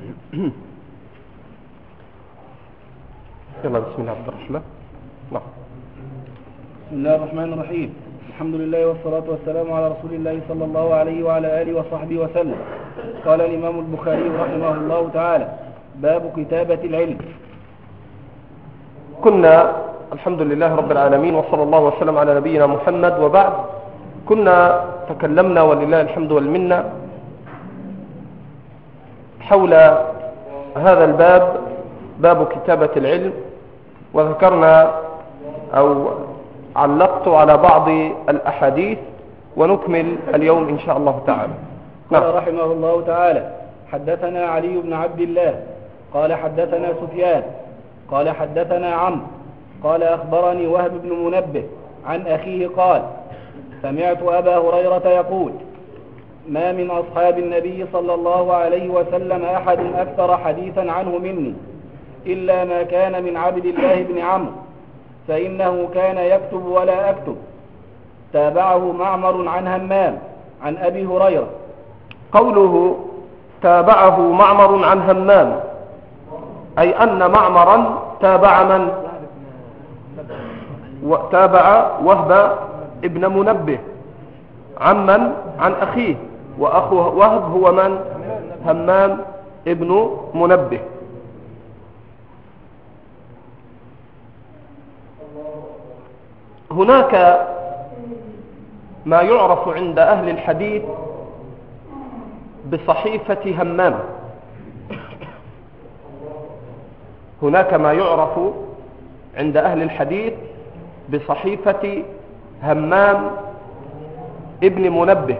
يلا بسم الله عبد الرحمن. نعم. بسم الله الرحمن الرحيم. الحمد لله والصلاة والسلام على رسول الله صلى الله عليه وعلى آله وصحبه وسلم. قال الإمام البخاري رحمه الله تعالى: باب كتابة العلم. كنا الحمد لله رب العالمين وصلى الله وسلم على نبينا محمد، وبعد كنا تكلمنا ولله الحمد والمنة حول هذا الباب، باب كتابة العلم، وذكرنا أو علقت على بعض الأحاديث، ونكمل اليوم إن شاء الله تعالى. قال رحمه الله تعالى: حدثنا علي بن عبد الله قال حدثنا سفيان قال حدثنا عمرو قال أخبرني وهب بن منبه عن أخيه قال: سمعت أبا هريرة يقول: ما من أصحاب النبي صلى الله عليه وسلم أحد أكثر حديثا عنه مني إلا ما كان من عبد الله بن عمرو، فإنه كان يكتب ولا أكتب. تابعه معمر عن همام عن أبي هريرة. قوله تابعه معمر عن همام أي أن معمرا تابع من؟ تابع وهب ابن منبه عن من؟ عن أخيه، وأخوه وهب هو من؟ همام ابن منبه. هناك ما يعرف عند أهل الحديث بصحيفة همام. هناك ما يعرف عند أهل الحديث بصحيفة همام ابن منبه،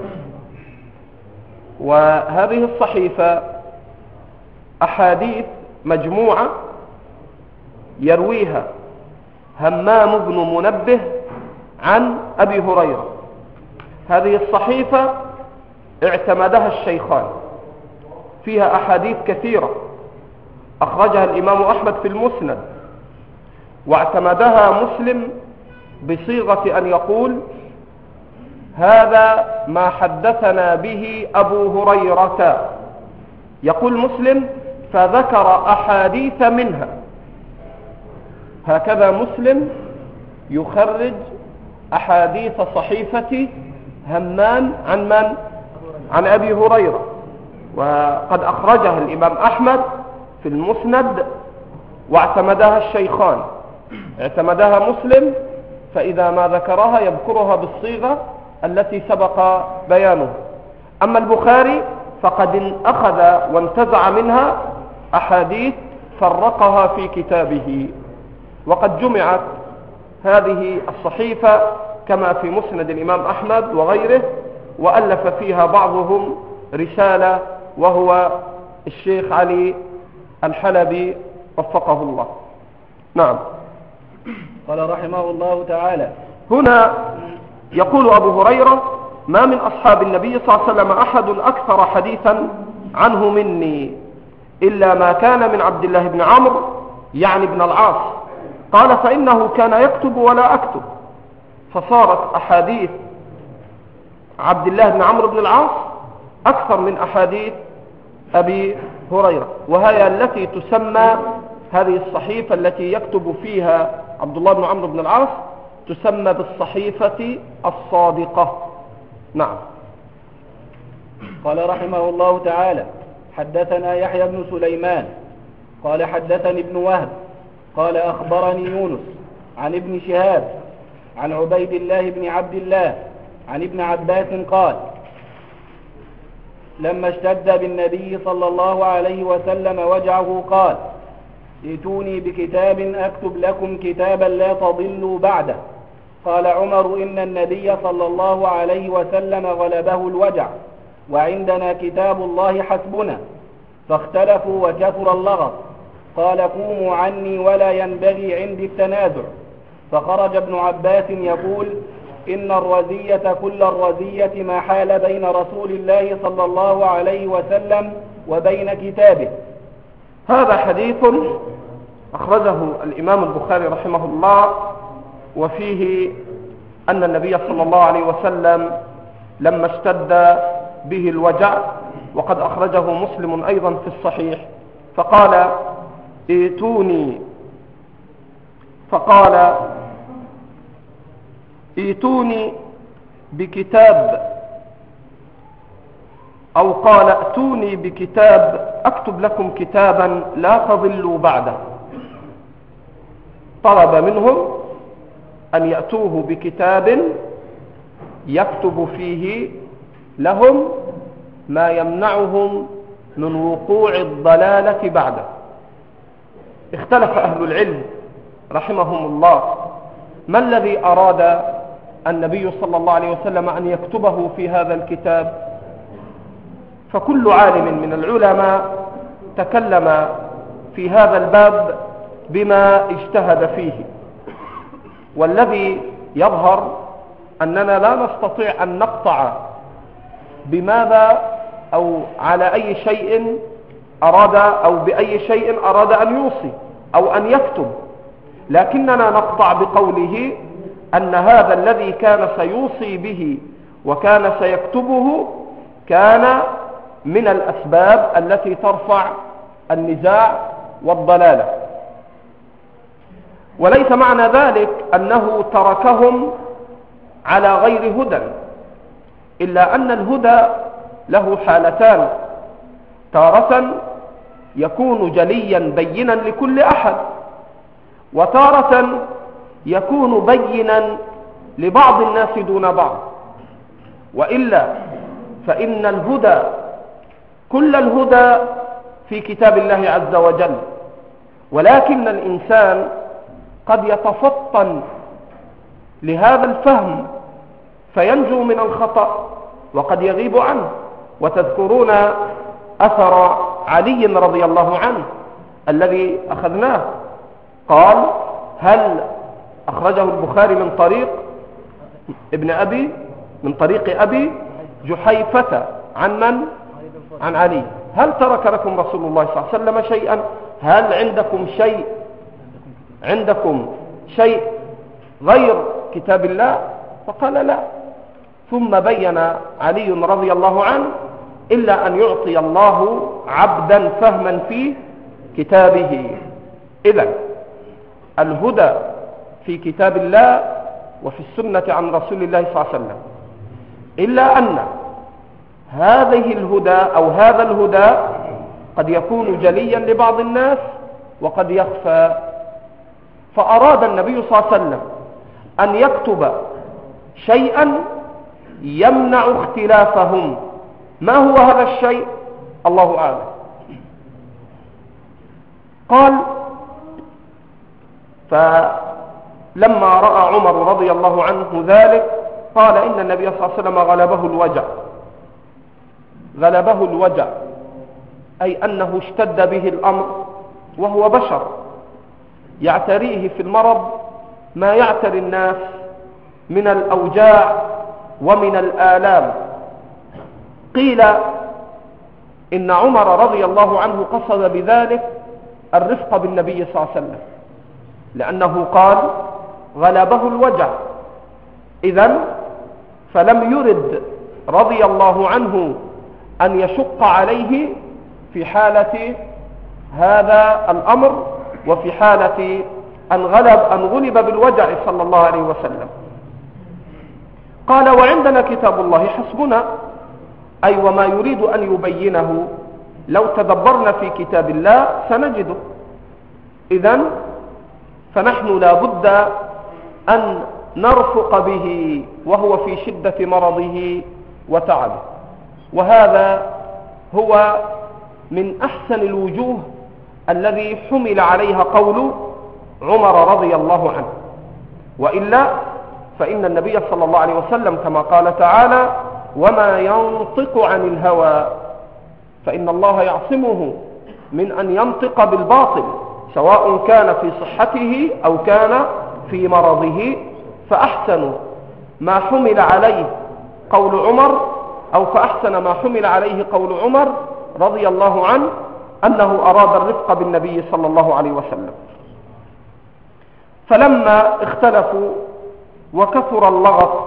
وهذه الصحيفة أحاديث مجموعة يرويها همام بن منبه عن أبي هريرة. هذه الصحيفة اعتمدها الشيخان، فيها أحاديث كثيرة أخرجها الإمام أحمد في المسند، واعتمدها مسلم بصيغة أن يقول: هذا ما حدثنا به أبو هريرة. يقول مسلم: فذكر أحاديث منها. هكذا مسلم يخرج أحاديث صحيفة همام عن من؟ عن أبي هريرة. وقد أخرجها الإمام أحمد في المسند واعتمدها الشيخان. اعتمدها مسلم، فإذا ما ذكرها يذكرها بالصيغة التي سبق بيانه. أما البخاري فقد أخذ وانتزع منها أحاديث فرقها في كتابه، وقد جمعت هذه الصحيفة كما في مسند الإمام أحمد وغيره، وألف فيها بعضهم رسالة وهو الشيخ علي الحلبي وفقه الله. نعم. قال رحمه الله تعالى: هنا يقول أبو هريرة: ما من أصحاب النبي صلى الله عليه وسلم أحد أكثر حديثا عنه مني إلا ما كان من عبد الله بن عمرو يعني ابن العاص. قال: فإنه كان يكتب ولا أكتب. فصارت أحاديث عبد الله بن عمرو بن العاص أكثر من أحاديث أبي هريرة، وهي التي تسمى، هذه الصحيفة التي يكتب فيها عبد الله بن عمرو بن العاص تسمى بالصحيفة الصادقة. نعم. قال رحمه الله تعالى: حدثنا يحيى بن سليمان قال حدثني ابن وهب قال أخبرني يونس عن ابن شهاب عن عبيد الله بن عبد الله عن ابن عباس قال: لما اشتد بالنبي صلى الله عليه وسلم وجعه قال: ائتوني بكتاب أكتب لكم كتابا لا تضلوا بعده. قال عمر: إن النبي صلى الله عليه وسلم غلبه الوجع، وعندنا كتاب الله حسبنا. فاختلفوا وكثر اللغط. قال: قوموا عني ولا ينبغي عندي التنازع. فخرج ابن عباس يقول: إن الرزية كل الرزية ما حال بين رسول الله صلى الله عليه وسلم وبين كتابه. هذا حديث أخرجه الإمام البخاري رحمه الله، وفيه أن النبي صلى الله عليه وسلم لما اشتد به الوجع، وقد أخرجه مسلم أيضا في الصحيح فقال ائتوني بكتاب، أو قال ائتوني بكتاب أكتب لكم كتابا لا تضلوا بعده. طلب منهم أن يأتوه بكتاب يكتب فيه لهم ما يمنعهم من وقوع الضلالة بعده. اختلف أهل العلم رحمهم الله ما الذي أراد النبي صلى الله عليه وسلم أن يكتبه في هذا الكتاب، فكل عالم من العلماء تكلم في هذا الباب بما اجتهد فيه. والذي يظهر أننا لا نستطيع أن نقطع بماذا أو على أي شيء أراد أو بأي شيء أراد أن يوصي أو أن يكتب، لكننا نقطع بقوله أن هذا الذي كان سيوصي به وكان سيكتبه كان من الأسباب التي ترفع النزاع والضلالة. وليس معنى ذلك أنه تركهم على غير هدى، إلا أن الهدى له حالتان: تارة يكون جليا بينا لكل أحد، وتارة يكون بينا لبعض الناس دون بعض. وإلا فإن الهدى كل الهدى في كتاب الله عز وجل، ولكن الإنسان قد يتفطن لهذا الفهم فينجو من الخطأ وقد يغيب عنه. وتذكرون أثر علي رضي الله عنه الذي أخذناه، قال: هل أخرجه البخاري من طريق أبي جحيفة عن من؟ عن علي: هل ترك لكم رسول الله صلى الله عليه وسلم شيئا؟ هل عندكم شيء غير كتاب الله؟ فقال: لا. ثم بين علي رضي الله عنه: إلا أن يعطي الله عبدا فهما في كتابه. إذن الهدى في كتاب الله وفي السنة عن رسول الله صلى الله عليه وسلم، إلا أن هذه الهدى أو هذا الهدى قد يكون جليا لبعض الناس وقد يخفى. فأراد النبي صلى الله عليه وسلم أن يكتب شيئا يمنع اختلافهم. ما هو هذا الشيء؟ الله أعلم. قال: فلما رأى عمر رضي الله عنه ذلك قال: إن النبي صلى الله عليه وسلم غلبه الوجع، أي أنه اشتد به الأمر، وهو بشر يعتريه في المرض ما يعتري الناس من الأوجاع ومن الآلام. قيل إن عمر رضي الله عنه قصد بذلك الرفق بالنبي صلى الله عليه وسلم، لأنه قال: غلبه الوجع. إذن فلم يرد رضي الله عنه أن يشق عليه في حالة هذا الأمر وفي حالة أن غلب بالوجع صلى الله عليه وسلم. قال: وعندنا كتاب الله حسبنا، أي وما يريد أن يبينه لو تدبرنا في كتاب الله سنجده. إذن فنحن لا بد أن نرفق به وهو في شدة مرضه وتعبه. وهذا هو من أحسن الوجوه الذي حمل عليها قول عمر رضي الله عنه. وإلا فإن النبي صلى الله عليه وسلم كما قال تعالى: وما ينطق عن الهوى، فإن الله يعصمه من أن ينطق بالباطل، سواء كان في صحته أو كان في مرضه. فأحسن ما حمل عليه قول عمر، أو فأحسن ما حمل عليه قول عمر رضي الله عنه أنه أراد الرفق بالنبي صلى الله عليه وسلم. فلما اختلفوا وكثر اللغط،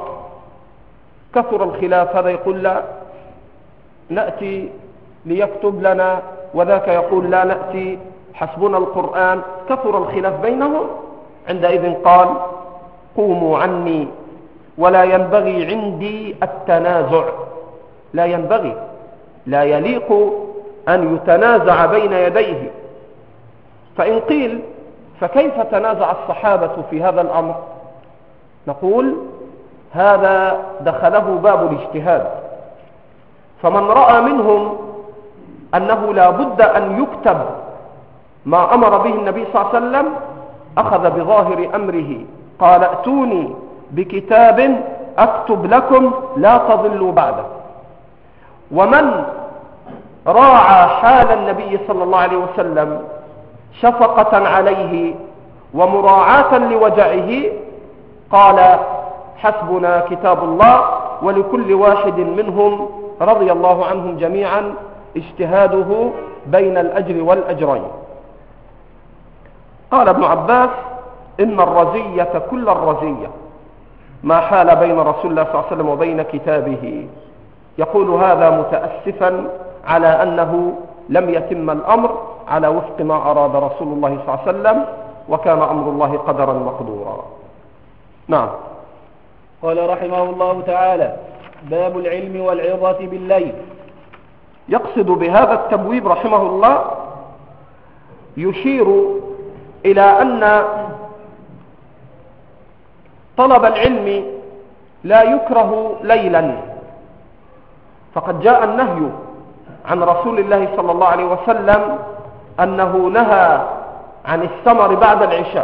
كثر الخلاف، هذا يقول لا نأتي ليكتب لنا وذاك يقول لا نأتي حسبنا القرآن، كثر الخلاف بينهم. عندئذ قال قوموا عني ولا ينبغي عندي التنازع، لا ينبغي، لا يليق أن يتنازع بين يديه. فإن قيل فكيف تنازع الصحابة في هذا الأمر؟ نقول هذا دخله باب الاجتهاد، فمن رأى منهم أنه لا بد أن يكتب ما أمر به النبي صلى الله عليه وسلم أخذ بظاهر أمره، قال ائتوني بكتاب أكتب لكم لا تضلوا بعده. ومن راعى حال النبي صلى الله عليه وسلم شفقة عليه ومراعاة لوجعه قال حسبنا كتاب الله، ولكل واحد منهم رضي الله عنهم جميعا اجتهاده بين الأجر والأجرين. قال ابن عباس إن الرزية كل الرزية ما حال بين رسول الله صلى الله عليه وسلم وبين كتابه. يقول هذا متأسفا على أنه لم يتم الأمر على وفق ما أراد رسول الله صلى الله عليه وسلم، وكان أمر الله قدرا مقدورا. نعم. قال رحمه الله تعالى: باب العلم والعظة بالليل. يقصد بهذا التبويب رحمه الله يشير إلى أن طلب العلم لا يكره ليلا، فقد جاء النهي عن رسول الله صلى الله عليه وسلم أنه نهى عن السمر بعد العشاء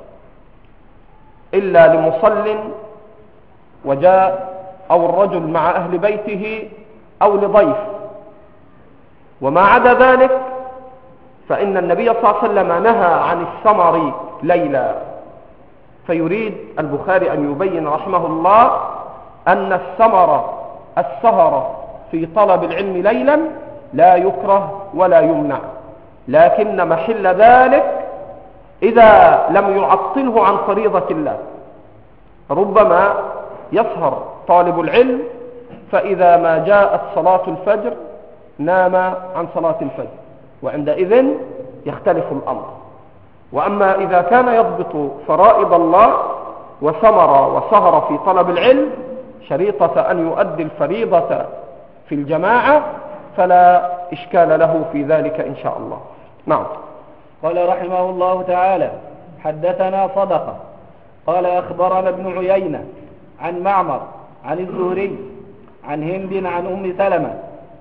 إلا لمصل وجاء أو الرجل مع أهل بيته أو لضيف، وما عدا ذلك فإن النبي صلى الله عليه وسلم نهى عن السمر ليلا. فيريد البخاري أن يبين رحمه الله أن السهر في طلب العلم ليلا لا يكره ولا يمنع، لكن محل ذلك إذا لم يعطله عن فريضة الله. ربما يسهر طالب العلم فإذا ما جاءت صلاة الفجر نام عن صلاة الفجر، وعندئذ يختلف الأمر. وأما إذا كان يضبط فرائض الله وسهر في طلب العلم شريطة أن يؤدي الفريضة في الجماعة فلا إشكال له في ذلك إن شاء الله. نعم. قال رحمه الله تعالى: حدثنا صدقة قال أخبرنا ابن عيينة عن معمر عن الزهري عن هند عن أم سلمة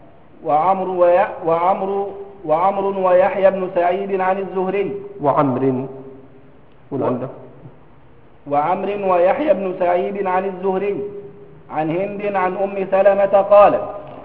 وعمر ويحيى بن سعيد عن الزهري وعمر ويحيى بن سعيد عن الزهري عن هند عن أم سلمة قال: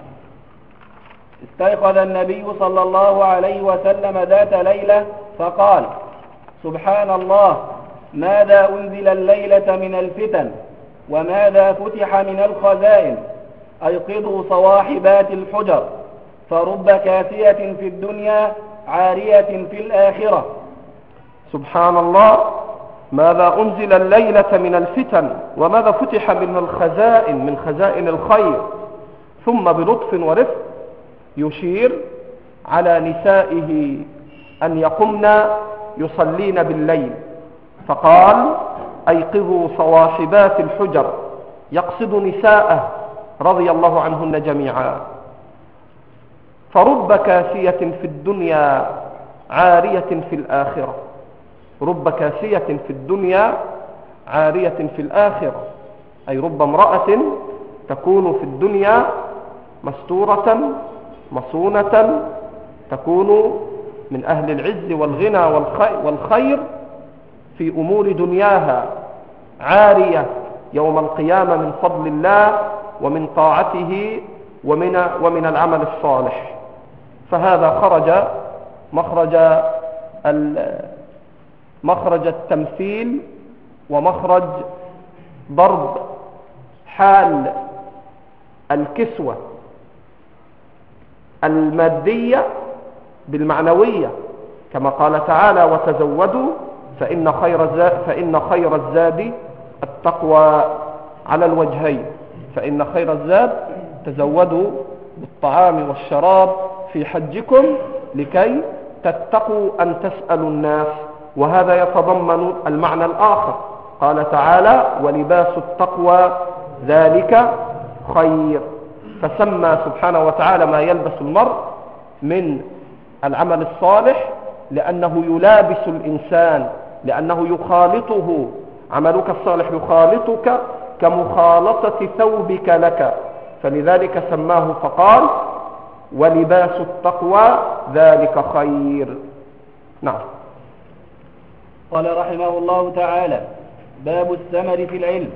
استيقظ النبي صلى الله عليه وسلم ذات ليلة فقال: سبحان الله، ماذا أنزل الليلة من الفتن وماذا فتح من الخزائن، أيقظوا صواحبات الحجر، فرب كاسية في الدنيا عارية في الآخرة. سبحان الله، ماذا أنزل الليلة من الفتن وماذا فتح من الخزائن، من خزائن الخير. ثم بلطف ورفق يشير على نسائه أن يقمن يصلين بالليل، فقال: أيقظوا صواحبات الحجر، يقصد نساءه رضي الله عنهن جميعا. فرب كاسية في الدنيا عارية في الآخرة، رب كاسية في الدنيا عارية في الآخرة، أي رب امرأة تكون في الدنيا مستورة مصونة، تكون من أهل العز والغنى والخير في أمور دنياها، عارية يوم القيامة من فضل الله ومن طاعته ومن العمل الصالح. فهذا خرج مخرج التمثيل ومخرج ضرب حال الكسوة المادية بالمعنوية، كما قال تعالى: وتزودوا فإن خير الزاد التقوى، على الوجهين. فإن خير الزاد تزودوا بالطعام والشراب في حجكم لكي تتقوا أن تسألوا الناس. وهذا يتضمن المعنى الآخر، قال تعالى ولباس التقوى ذلك خير، فسمى سبحانه وتعالى ما يلبس المرء من العمل الصالح لأنه يلابس الإنسان، لأنه يخالطه، عملك الصالح يخالطك كمخالطة ثوبك لك، فلذلك سماه فقال ولباس التقوى ذلك خير. نعم. قال رحمه الله تعالى باب الثمر في العلم.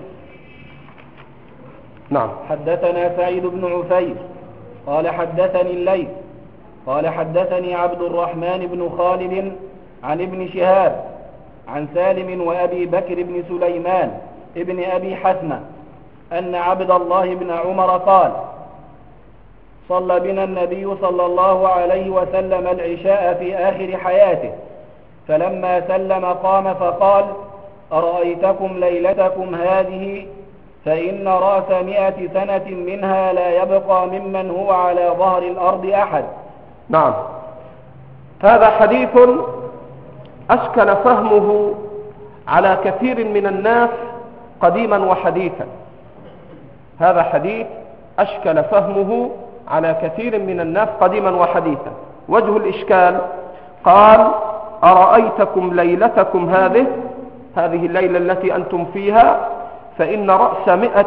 نعم. حدثنا سعيد بن عفير قال حدثني الليث قال حدثني عبد الرحمن بن خالد عن ابن شهاب عن سالم وأبي بكر بن سليمان ابن أبي حثمة أن عبد الله بن عمر قال صلى بنا النبي صلى الله عليه وسلم العشاء في آخر حياته، فلما سلم قام فقال أرأيتكم ليلتكم هذه فإن رأس 100 سنة منها لا يبقى ممن هو على ظهر الأرض أحد. نعم. هذا حديث أشكل فهمه على كثير من الناس قديما وحديثا. هذا حديث أشكل فهمه على كثير من الناس قديما وحديثا. وجه الإشكال قال أرأيتكم ليلتكم هذه الليلة التي أنتم فيها فإن رأس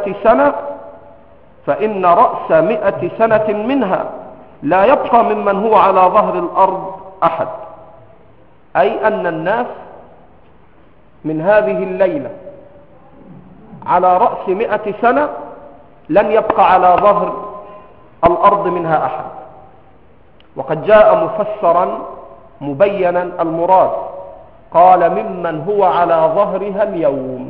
100 سنة منها لا يبقى ممن هو على ظهر الأرض أحد، أي أن الناس من هذه الليلة على رأس 100 سنة لن يبقى على ظهر الأرض منها أحد. وقد جاء مفسرا مبينا المراد، قال ممن هو على ظهرها اليوم،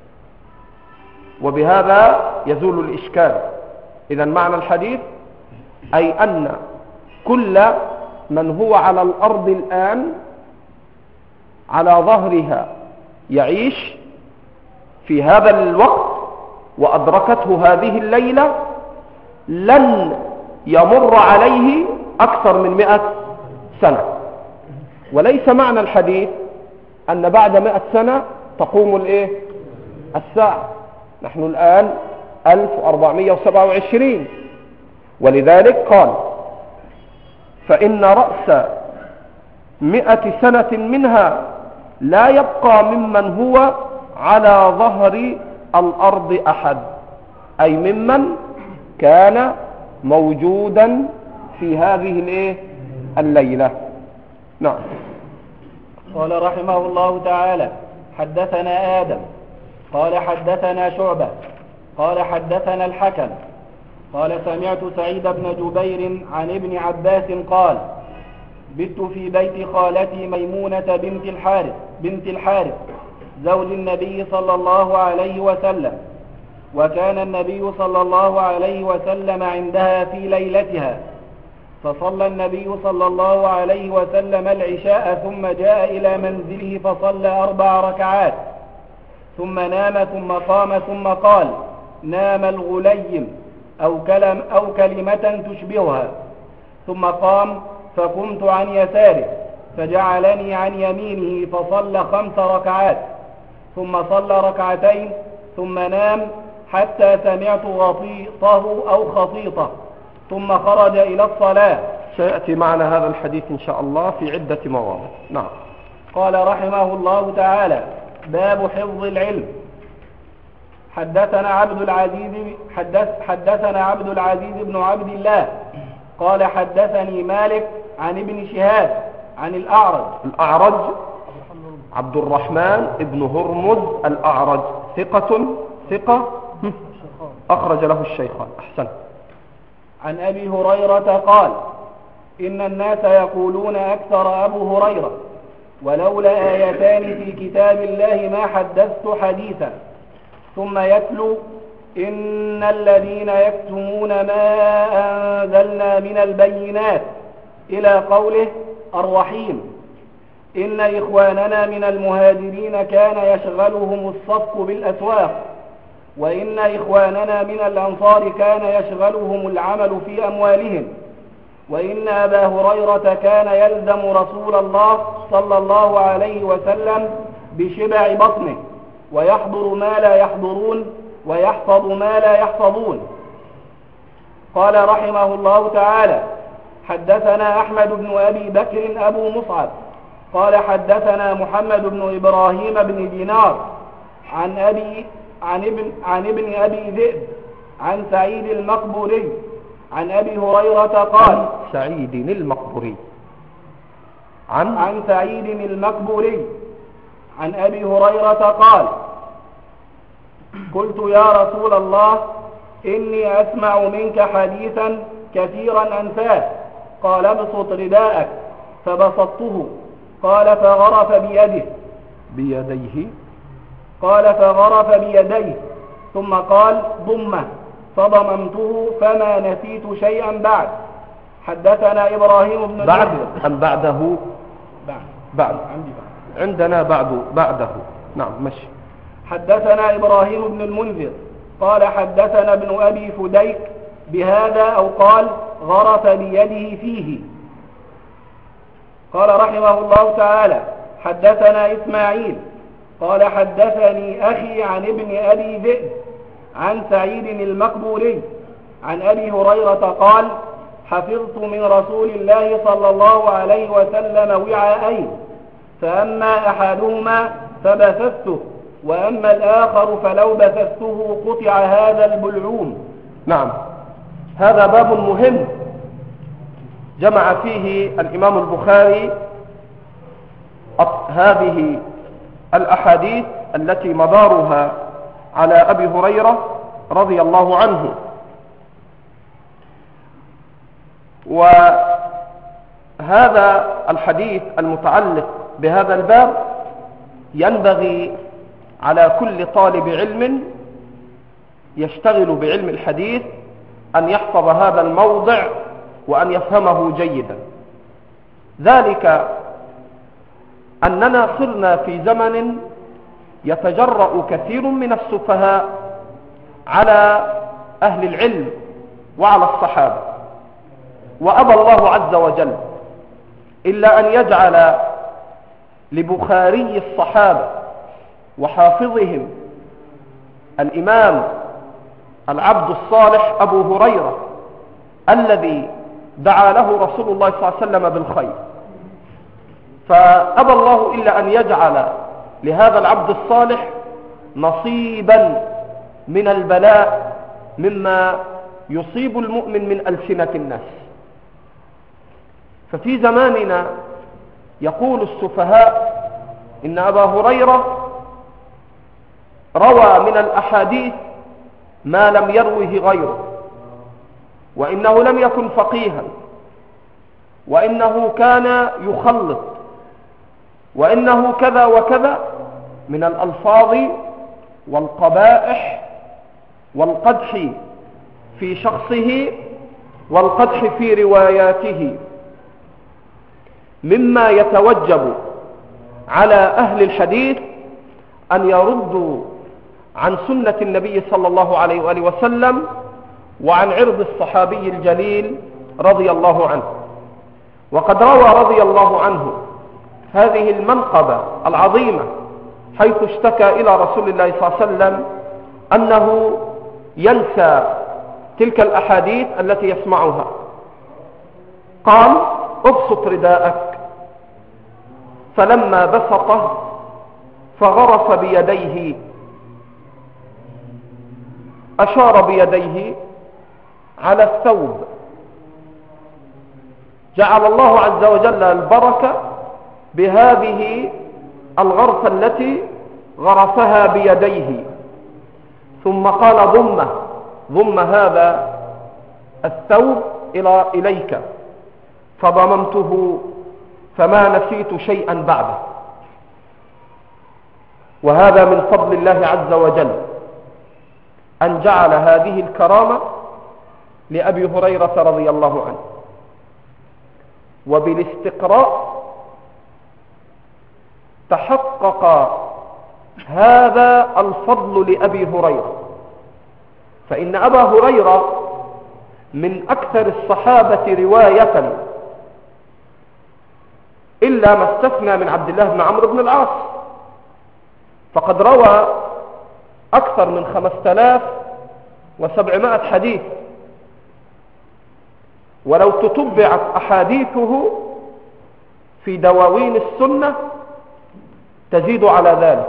وبهذا يزول الإشكال. إذن معنى الحديث أي أن كل من هو على الأرض الآن على ظهرها يعيش في هذا الوقت وأدركته هذه الليلة لن يمر عليه أكثر من 100 سنة. وليس معنى الحديث أن بعد 100 سنة تقوم الساعة. نحن الآن 1427، ولذلك قال فإن رأس 100 سنة منها لا يبقى ممن هو على ظهر الأرض أحد، أي ممن كان موجودا في هذه الليلة. نعم. قال رحمه الله تعالى حدثنا آدم قال حدثنا شعبة قال حدثنا الحكم قال سمعت سعيد بن جبير عن ابن عباس قال بت في بيت خالتي ميمونة بنت الحارث زوج النبي صلى الله عليه وسلم، وكان النبي صلى الله عليه وسلم عندها في ليلتها، فصلى النبي صلى الله عليه وسلم العشاء ثم جاء إلى منزله فصلى 4 ركعات ثم نام ثم قام ثم قال نام الغليم أو كلمة تشبهها، ثم قام فقمت عن يساره فجعلني عن يمينه فصلى 5 ركعات ثم صلى 2 ركعتين ثم نام حتى سمعت غطيطه أو خطيطه ثم خرج إلى الصلاة. سيأتي معنا هذا الحديث إن شاء الله في عدة مواضع. نعم. قال رحمه الله تعالى باب حفظ العلم. حدثنا عبد العزيز بن عبد الله قال حدثني مالك عن ابن شهاب عن الأعرج عبد الرحمن ابن هرمز الأعرج ثقة أخرج له الشيخان. أحسن. عن أبي هريرة قال إن الناس يقولون أكثر أبو هريرة ولولا آيتان في كتاب الله ما حدثت حديثا، ثم يتلو إن الذين يكتمون ما أنزلنا من البينات إلى قوله الرحيم إن إخواننا من المهاجرين كان يشغلهم الصفق بالأسواق، وإن إخواننا من الأنصار كان يشغلهم العمل في أموالهم، وإن أبا هريرة كان يلزم رسول الله صلى الله عليه وسلم بشبع بطنه، ويحضر ما لا يحضرون، ويحفظ ما لا يحفظون. قال رحمه الله تعالى: حدثنا أحمد بن أبي بكر أبو مصعب قال حدثنا محمد بن إبراهيم بن دينار عن ابن أبي ذئب عن سعيد المقبوري عن أبي هريرة قال سعيد المقبوري عن سعيد المقبوري عن أبي هريرة قال: قلت يا رسول الله إني أسمع منك حديثا كثيرا أنساه. قال: ابسط رداءك. فبسطته. قال: فغرف بيديه. قال: فغرف بيديه. ثم قال: ضمه. فضممته فما نسيت شيئا بعد. حدثنا إبراهيم بن بعد أم بعده؟ بعد. عندنا بعده. نعم مشي. حدثنا إبراهيم بن المنذر قال حدثنا ابن أبي فديك بهذا، أو قال: غرف بيده فيه. قال رحمه الله تعالى: حدثنا إسماعيل قال حدثني أخي عن ابن أبي ذئب عن سعيد المقبوري عن أبي هريرة قال: حفظت من رسول الله صلى الله عليه وسلم وعاءين، فأما أحدهما فبثثته، وأما الآخر فلو بثثته قطع هذا البلعوم. نعم، هذا باب مهم جمع فيه الإمام البخاري هذه الأحاديث التي مدارها على أبي هريرة رضي الله عنه. وهذا الحديث المتعلق بهذا الباب ينبغي على كل طالب علم يشتغل بعلم الحديث أن يحفظ هذا الموضع وأن يفهمه جيدا. ذلك أننا صرنا في زمن يتجرأ كثير من السفهاء على أهل العلم وعلى الصحابة، وأبى الله عز وجل إلا أن يجعل لبخاري الصحابة وحافظهم الإمام العبد الصالح أبو هريرة الذي دعا له رسول الله صلى الله عليه وسلم بالخير، فأبى الله إلا أن يجعل لهذا العبد الصالح نصيبا من البلاء مما يصيب المؤمن من ألسنة الناس. ففي زماننا يقول السفهاء إن أبا هريرة روى من الأحاديث ما لم يروه غيره، وإنه لم يكن فقيها، وإنه كان يخلط، وإنه كذا وكذا من الألفاظ والقبائح والقدح في شخصه والقدح في رواياته، مما يتوجب على أهل الحديث أن يردوا عن سنة النبي صلى الله عليه وآله وسلم وعن عرض الصحابي الجليل رضي الله عنه. وقد روى رضي الله عنه هذه المنقبة العظيمة حيث اشتكى إلى رسول الله صلى الله عليه وسلم أنه ينسى تلك الأحاديث التي يسمعها. قال: ابسط رداءك. فلما بسطه فغرف بيديه، أشار بيديه على الثوب، جعل الله عز وجل البركة بهذه الغرفة التي غرفها بيديه، ثم قال: ضم هذا الثوب إليك. فضممته فما نسيت شيئا بعده. وهذا من فضل الله عز وجل أن جعل هذه الكرامة لأبي هريرة رضي الله عنه. وبالاستقراء تحقق هذا الفضل لأبي هريرة، فإن أبا هريرة من أكثر الصحابة رواية إلا ما استثنى من عبد الله بن عمرو بن العاص، فقد روى أكثر من 5700 حديث، ولو تتبعت أحاديثه في دواوين السنة تزيد على ذلك.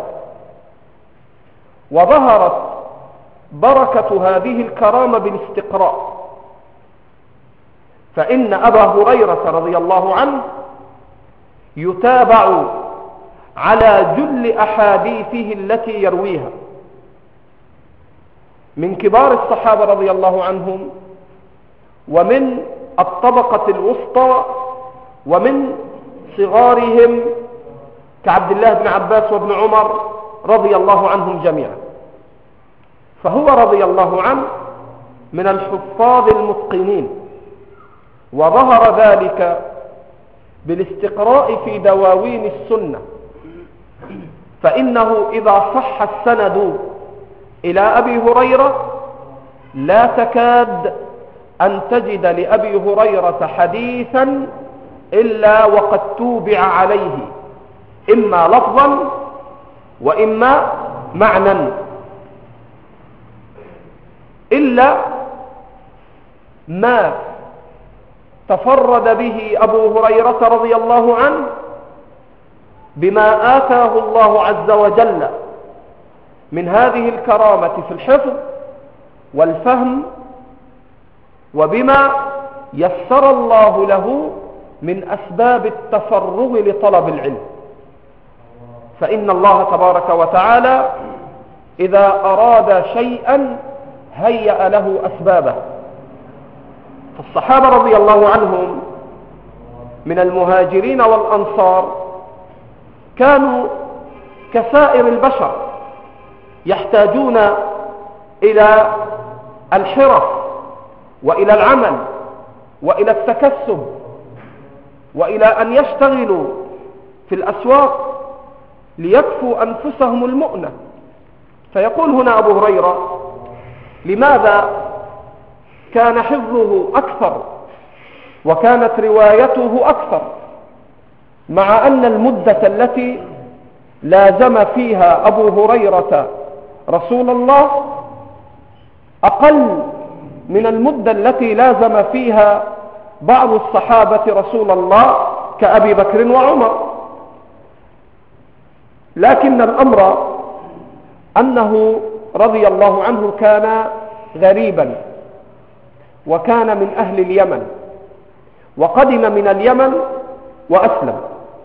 وظهرت بركة هذه الكرامة بالاستقراء، فإن أبا هريرة رضي الله عنه يتابع على جل أحاديثه التي يرويها من كبار الصحابة رضي الله عنهم، ومن الطبقة الوسطى، ومن صغارهم كعبد الله بن عباس وابن عمر رضي الله عنهم جميعا. فهو رضي الله عنه من الحفاظ المتقنين، وظهر ذلك بالاستقراء في دواوين السنة، فإنه إذا صح السند إلى أبي هريرة لا تكاد أن تجد لأبي هريرة حديثا إلا وقد توبع عليه، إما لفظا وإما معنى، إلا ما تفرد به أبو هريرة رضي الله عنه بما آتاه الله عز وجل من هذه الكرامة في الحفظ والفهم، وبما يسر الله له من أسباب التفرغ لطلب العلم. فإن الله تبارك وتعالى إذا أراد شيئا هيأ له أسبابه. فالصحابة رضي الله عنهم من المهاجرين والأنصار كانوا كسائر البشر يحتاجون إلى الحرف وإلى العمل وإلى التكسب وإلى أن يشتغلوا في الأسواق ليكفوا أنفسهم المؤنة. فيقول هنا أبو هريرة: لماذا كان حفظه أكثر وكانت روايته أكثر، مع أن المدة التي لازم فيها أبو هريرة رسول الله أقل من المدة التي لازم فيها بعض الصحابة رسول الله كأبي بكر وعمر؟ لكن الأمر أنه رضي الله عنه كان غريبا، وكان من أهل اليمن، وقدم من اليمن وأسلم،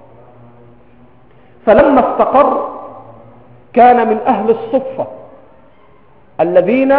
فلما استقر كان من أهل الصفة الذين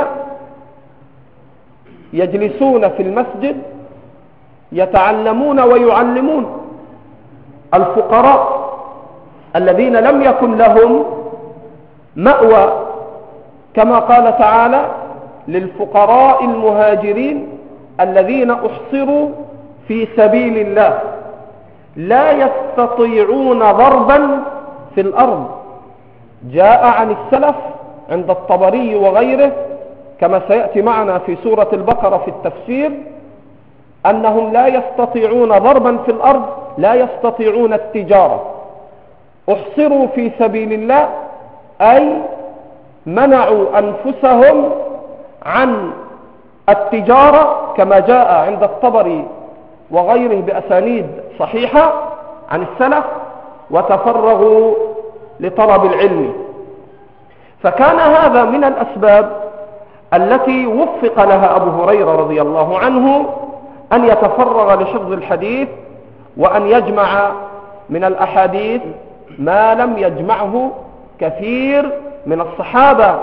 يجلسون في المسجد يتعلمون ويعلمون الفقراء الذين لم يكن لهم مأوى، كما قال تعالى: للفقراء المهاجرين الذين أحصروا في سبيل الله لا يستطيعون ضربا في الأرض. جاء عن السلف عند الطبري وغيره كما سيأتي معنا في سورة البقرة في التفسير أنهم لا يستطيعون ضربا في الأرض، لا يستطيعون التجارة. احصروا في سبيل الله أي منعوا أنفسهم عن التجارة، كما جاء عند الطبري وغيره بأسانيد صحيحة عن السلف، وتفرغوا لطلب العلم. فكان هذا من الأسباب التي وفق لها أبو هريرة رضي الله عنه أن يتفرغ لحفظ الحديث، وأن يجمع من الأحاديث ما لم يجمعه كثير من الصحابة،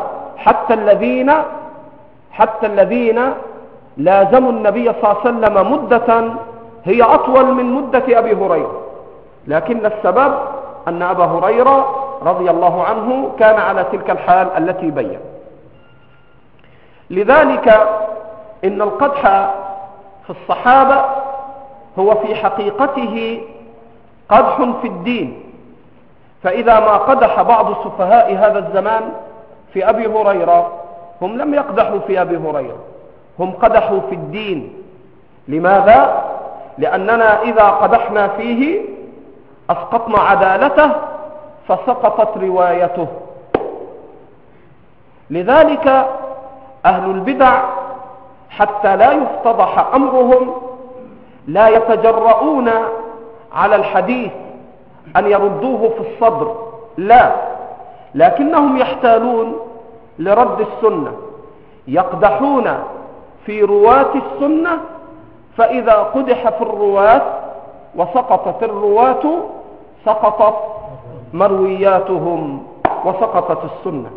حتى الذين لازموا النبي صلى الله عليه وسلم مدة هي أطول من مدة أبي هريرة، لكن السبب أن أبا هريرة رضي الله عنه كان على تلك الحال التي بين. لذلك إن القدح في الصحابة هو في حقيقته قدح في الدين، فإذا ما قدح بعض سفهاء هذا الزمان في أبي هريرة هم لم يقدحوا في أبي هريرة، هم قدحوا في الدين. لماذا؟ لأننا إذا قدحنا فيه أسقطنا عدالته فسقطت روايته. لذلك أهل البدع حتى لا يفتضح أمرهم لا يتجرؤون على الحديث أن يردوه في الصدر، لا، لكنهم يحتالون لرد السنة، يقدحون في رواة السنة، فإذا قدح في الرواة وسقطت الرواة سقطت مروياتهم وسقطت السنة.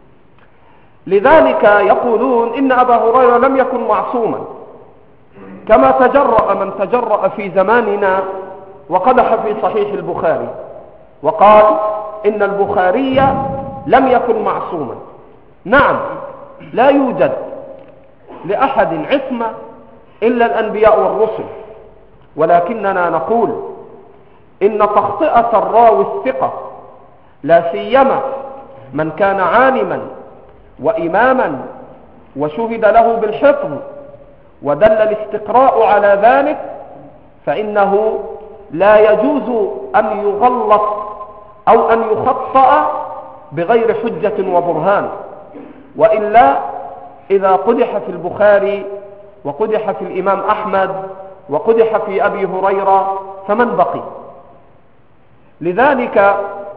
لذلك يقولون إن أبا هريرة لم يكن معصوما، كما تجرأ من تجرأ في زماننا وقدح في صحيح البخاري وقال إن البخاري لم يكن معصوما. نعم، لا يوجد لأحد عصمة إلا الأنبياء والرسل، ولكننا نقول إن تخطئة الراوي الثقة، لا سيما من كان عالما وإماما وشهد له بالحفظ ودل الاستقراء على ذلك، فإنه لا يجوز أن يغلط أو أن يخطأ بغير حجة وبرهان. وإلا إذا قدح في البخاري وقدح في الإمام أحمد وقدح في أبي هريرة فمن بقي؟ لذلك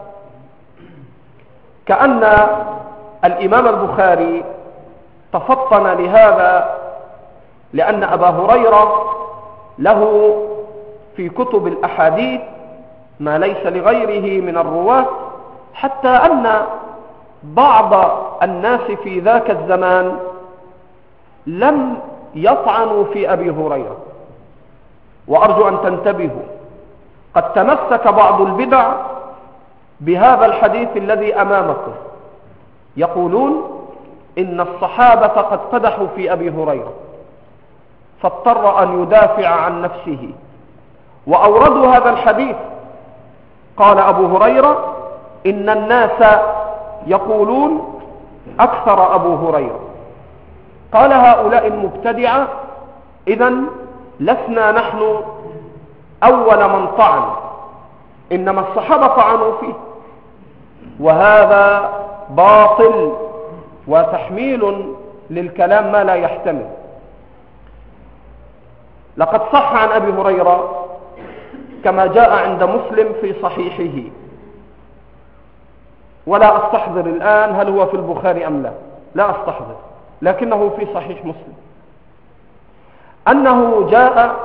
كأن الإمام البخاري تفطن لهذا، لأن أبا هريرة له في كتب الأحاديث ما ليس لغيره من الرواة، حتى أن بعض الناس في ذاك الزمان لم يطعنوا في أبي هريرة. وأرجو أن تنتبهوا، قد تمسك بعض البدع بهذا الحديث الذي أمامكم، يقولون إن الصحابة قد قدحوا في أبي هريرة فاضطر أن يدافع عن نفسه، وأوردوا هذا الحديث. قال أبو هريرة إن الناس يقولون أكثر أبو هريرة. قال هؤلاء المبتدعة إذن لسنا نحن أول من طعن، إنما الصحابة طعنوا فيه، وهذا باطل وتحميل للكلام ما لا يحتمل. لقد صح عن أبي هريرة كما جاء عند مسلم في صحيحه، ولا أستحضر الآن هل هو في البخاري أم لا، لا أستحضر، لكنه في صحيح مسلم، أنه جاء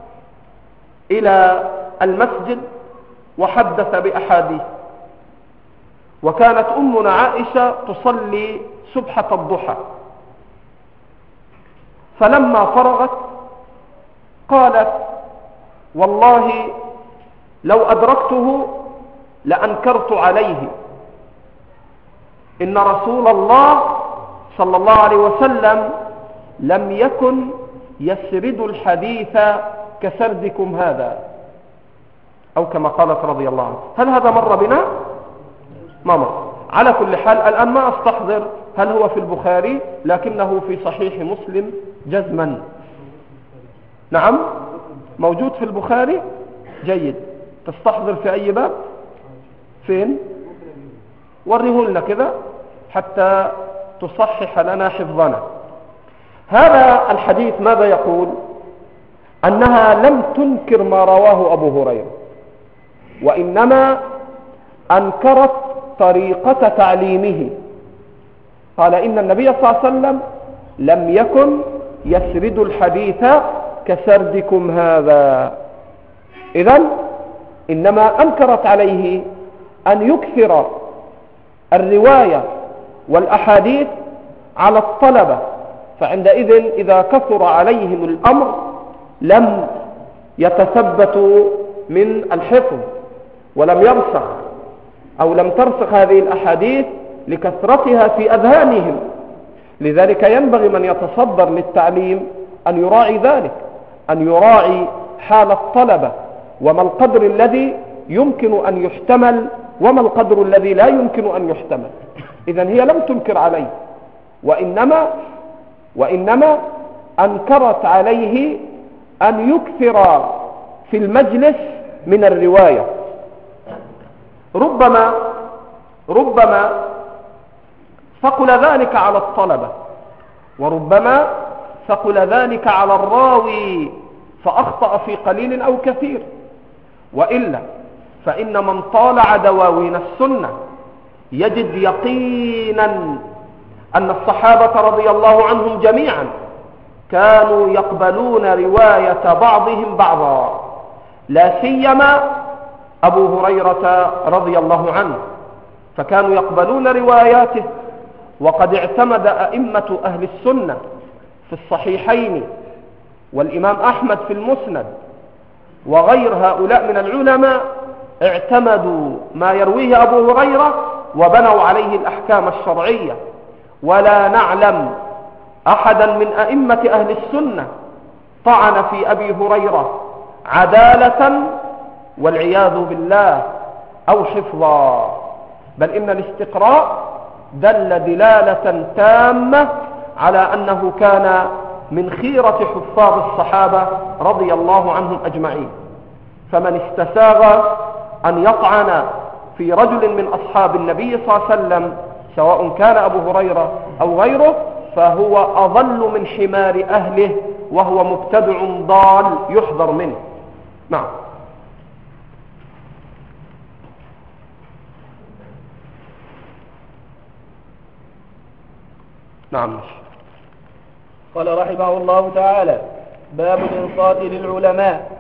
إلى المسجد وحدث بأحاديث، وكانت أمنا عائشة تصلي سبحة الضحى، فلما فرغت قالت والله لو أدركته لأنكرت عليه، إن رسول الله صلى الله عليه وسلم لم يكن يسرد الحديث كسردكم هذا، أو كما قالت رضي الله عنه. هل هذا مر بنا؟ ما مر. على كل حال الآن ما أستحضر هل هو في البخاري، لكنه في صحيح مسلم جزما. نعم موجود في البخاري. جيد. تستحضر في أي باب؟ فين؟ وريه لنا كذا حتى تصحح لنا حفظنا. هذا الحديث ماذا يقول؟ أنها لم تنكر ما رواه أبو هريرة، وإنما أنكرت طريقة تعليمه. قال إن النبي صلى الله عليه وسلم لم يكن يسرد الحديث كسردكم هذا. إذن إنما أنكرت عليه أن يكثر الرواية والأحاديث على الطلبة، فعندئذ إذا كثر عليهم الأمر لم يتثبتوا من الحفظ ولم يرسخ أو لم ترسخ هذه الأحاديث لكثرتها في أذهانهم. لذلك ينبغي من يتصدر للتعليم أن يراعي ذلك، أن يراعي حال الطلبة وما القدر الذي يمكن أن يحتمل وما القدر الذي لا يمكن أن يحتمل. إذن هي لم تنكر عليه، وإنما أنكرت عليه أن يكثر في المجلس من الرواية. ربما ثقل ذلك على الطلبة، وربما ثقل ذلك على الراوي فأخطأ في قليل أو كثير. وإلا فإن من طالع دواوين السنة يجد يقينا أن الصحابة رضي الله عنهم جميعا كانوا يقبلون رواية بعضهم بعضا، لا سيما أبو هريرة رضي الله عنه، فكانوا يقبلون رواياته. وقد اعتمد أئمة أهل السنة في الصحيحين والإمام أحمد في المسند وغير هؤلاء من العلماء اعتمدوا ما يرويه أبو هريرة وبنوا عليه الأحكام الشرعية. ولا نعلم أحدا من أئمة أهل السنة طعن في أبي هريرة عدالة والعياذ بالله أو حفظا، بل إن الاستقراء دل دلالة تامة على أنه كان من خيرة حفاظ الصحابة رضي الله عنهم أجمعين. فمن استساغ أن يطعن في رجل من أصحاب النبي صلى الله عليه وسلم سواء كان أبو هريرة أو غيره فهو أضل من حمار أهله، وهو مبتدع ضال يحذر منه. نعم. نعم. قال رحمه الله تعالى: باب الإنصات للعلماء.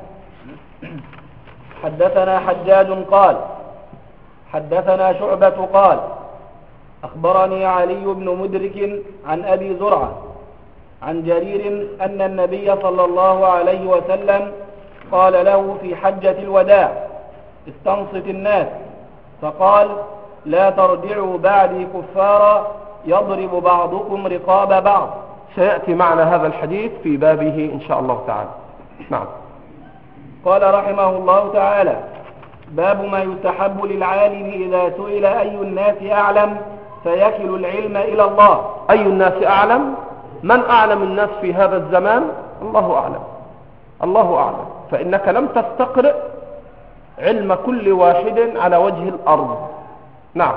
حدثنا حجاج قال حدثنا شعبة قال أخبرني علي بن مدرك عن أبي زرعة عن جرير أن النبي صلى الله عليه وسلم قال له في حجة الوداع: استنصت الناس، فقال: لا ترجعوا بعدي كفارا يضرب بعضكم رقاب بعض. سيأتي معنا هذا الحديث في بابه إن شاء الله تعالى. نعم. قال رحمه الله تعالى: باب ما يستحب للعالم إذا سئل أي الناس أعلم فيكل العلم إلى الله. أي الناس أعلم؟ من أعلم الناس في هذا الزمان؟ الله أعلم، الله أعلم، فإنك لم تستقرئ علم كل واحد على وجه الأرض. نعم.